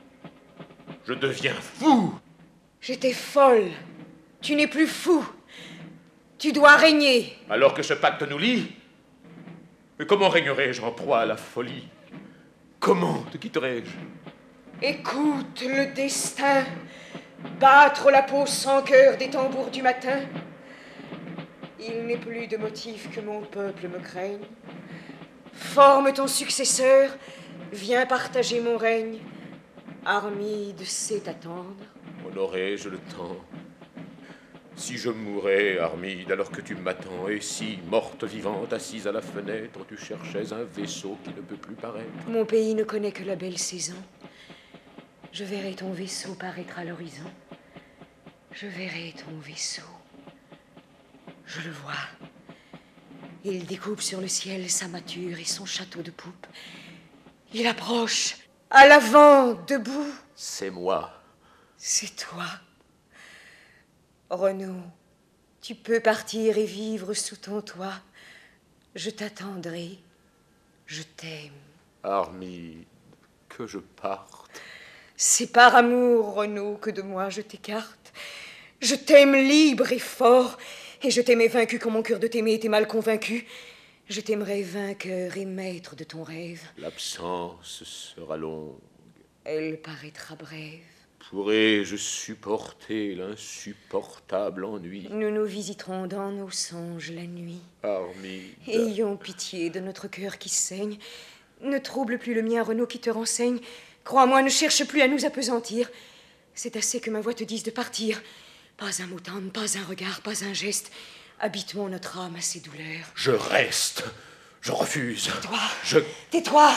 Je deviens fou! J'étais folle. Tu n'es plus fou. Tu dois régner. Alors que ce pacte nous lie? Mais comment régnerai-je en proie à la folie? Comment te quitterai-je? Écoute le destin. Battre la peau sans cœur des tambours du matin. Il n'est plus de motif que mon peuple me craigne. Forme ton successeur. Viens partager mon règne. Armide sait attendre. En aurais-je le temps? Si je mourais, Armide, alors que tu m'attends, et si, morte vivante, assise à la fenêtre, tu cherchais un vaisseau qui ne peut plus paraître. Mon pays ne connaît que la belle saison. Je verrai ton vaisseau paraître à l'horizon. Je verrai ton vaisseau. Je le vois. Il découpe sur le ciel sa mâture et son château de poupe. Il approche, à l'avant, debout. C'est moi. C'est toi. Renaud, tu peux partir et vivre sous ton toit. Je t'attendrai. Je t'aime. Armide, que je parte. C'est par amour, Renaud, que de moi je t'écarte. Je t'aime libre et fort, et je t'aimais vaincu quand mon cœur de t'aimer était mal convaincu. Je t'aimerai vainqueur et maître de ton rêve. L'absence sera longue. Elle paraîtra brève. Pourrais-je supporter l'insupportable ennui? Nous nous visiterons dans nos songes la nuit. Armide. Ayons pitié de notre cœur qui saigne. Ne trouble plus le mien, Renaud, qui te renseigne. Crois-moi, ne cherche plus à nous appesantir. C'est assez que ma voix te dise de partir. Pas un mot tendre, pas un regard, pas un geste. Habituons notre âme à ces douleurs. Je reste. Je refuse. Tais-toi. Je... Tais-toi.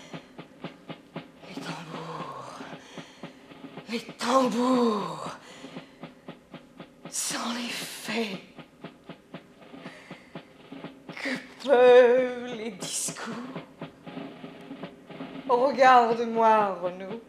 Les tambours. Les tambours. Sans les faits. Que peuvent les discours? Regarde-moi, Renaud.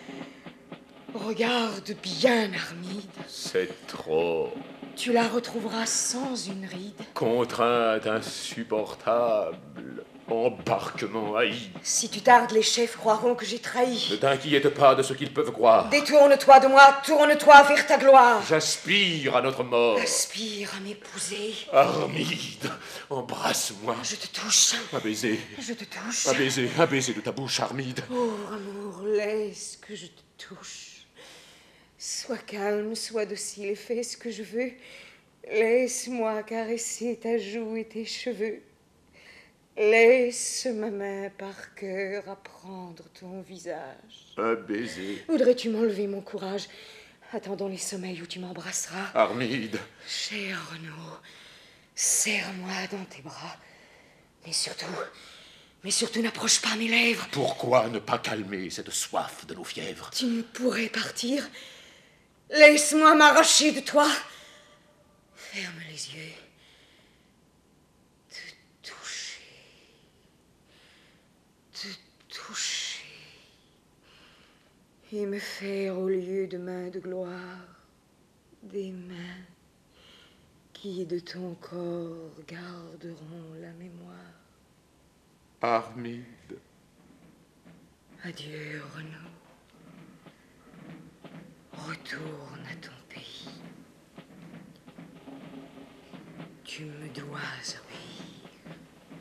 Regarde bien, Armide. C'est trop. Tu la retrouveras sans une ride. Contrainte insupportable. Embarquement haï. Si tu tardes, les chefs croiront que j'ai trahi. Ne t'inquiète pas de ce qu'ils peuvent croire. Détourne-toi de moi, tourne-toi vers ta gloire. J'aspire à notre mort. Aspire à m'épouser. Armide, embrasse-moi. Je te touche. Un baiser. Je te touche. Un baiser, un baiser de ta bouche, Armide. Oh, amour, laisse que je te touche. Sois calme, sois docile, fais ce que je veux. Laisse-moi caresser ta joue et tes cheveux. Laisse ma main par cœur apprendre ton visage. Un baiser. Voudrais-tu m'enlever mon courage, attendant les sommeils où tu m'embrasseras? Armide. Cher Renaud, serre-moi dans tes bras. Mais surtout, mais surtout n'approche pas mes lèvres. Pourquoi ne pas calmer cette soif de nos fièvres? Tu ne pourrais partir. Laisse-moi m'arracher de toi. Ferme les yeux. Te toucher. Te toucher. Et me faire au lieu de mains de gloire, des mains qui de ton corps garderont la mémoire. Armide. Adieu, Renaud. Retourne à ton pays. Tu me dois obéir.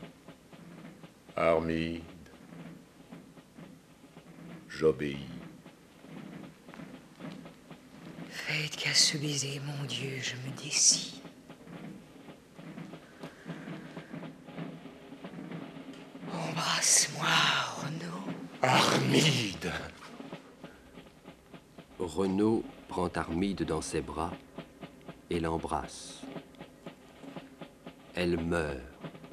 Armide, j'obéis. Faites qu'à ce baiser, mon Dieu, je me décide. Embrasse-moi, Renaud. Armide. Renaud prend Armide dans ses bras et l'embrasse. Elle meurt.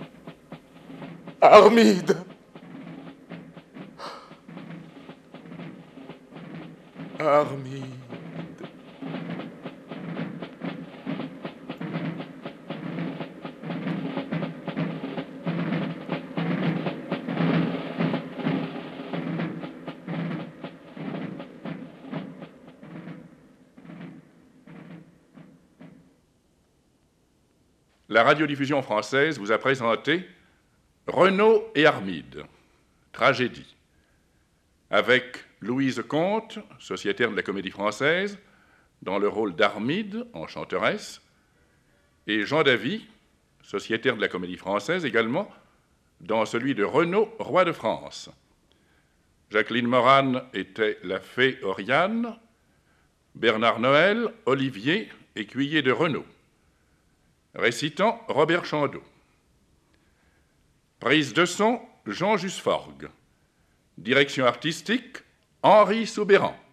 Armide. Armide. la radiodiffusion française vous a présenté Renaud et Armide, tragédie, avec Louise Comte, sociétaire de la Comédie Française, dans le rôle d'Armide, enchanteresse, et Jean Davy, sociétaire de la Comédie Française également, dans celui de Renaud, roi de France. Jacqueline Moran était la fée Oriane, Bernard Noël, Olivier, écuyer de Renaud. Récitant Robert Chandeau. Prise de son, Jean Jusforgue. Direction artistique, Henri Soubéran.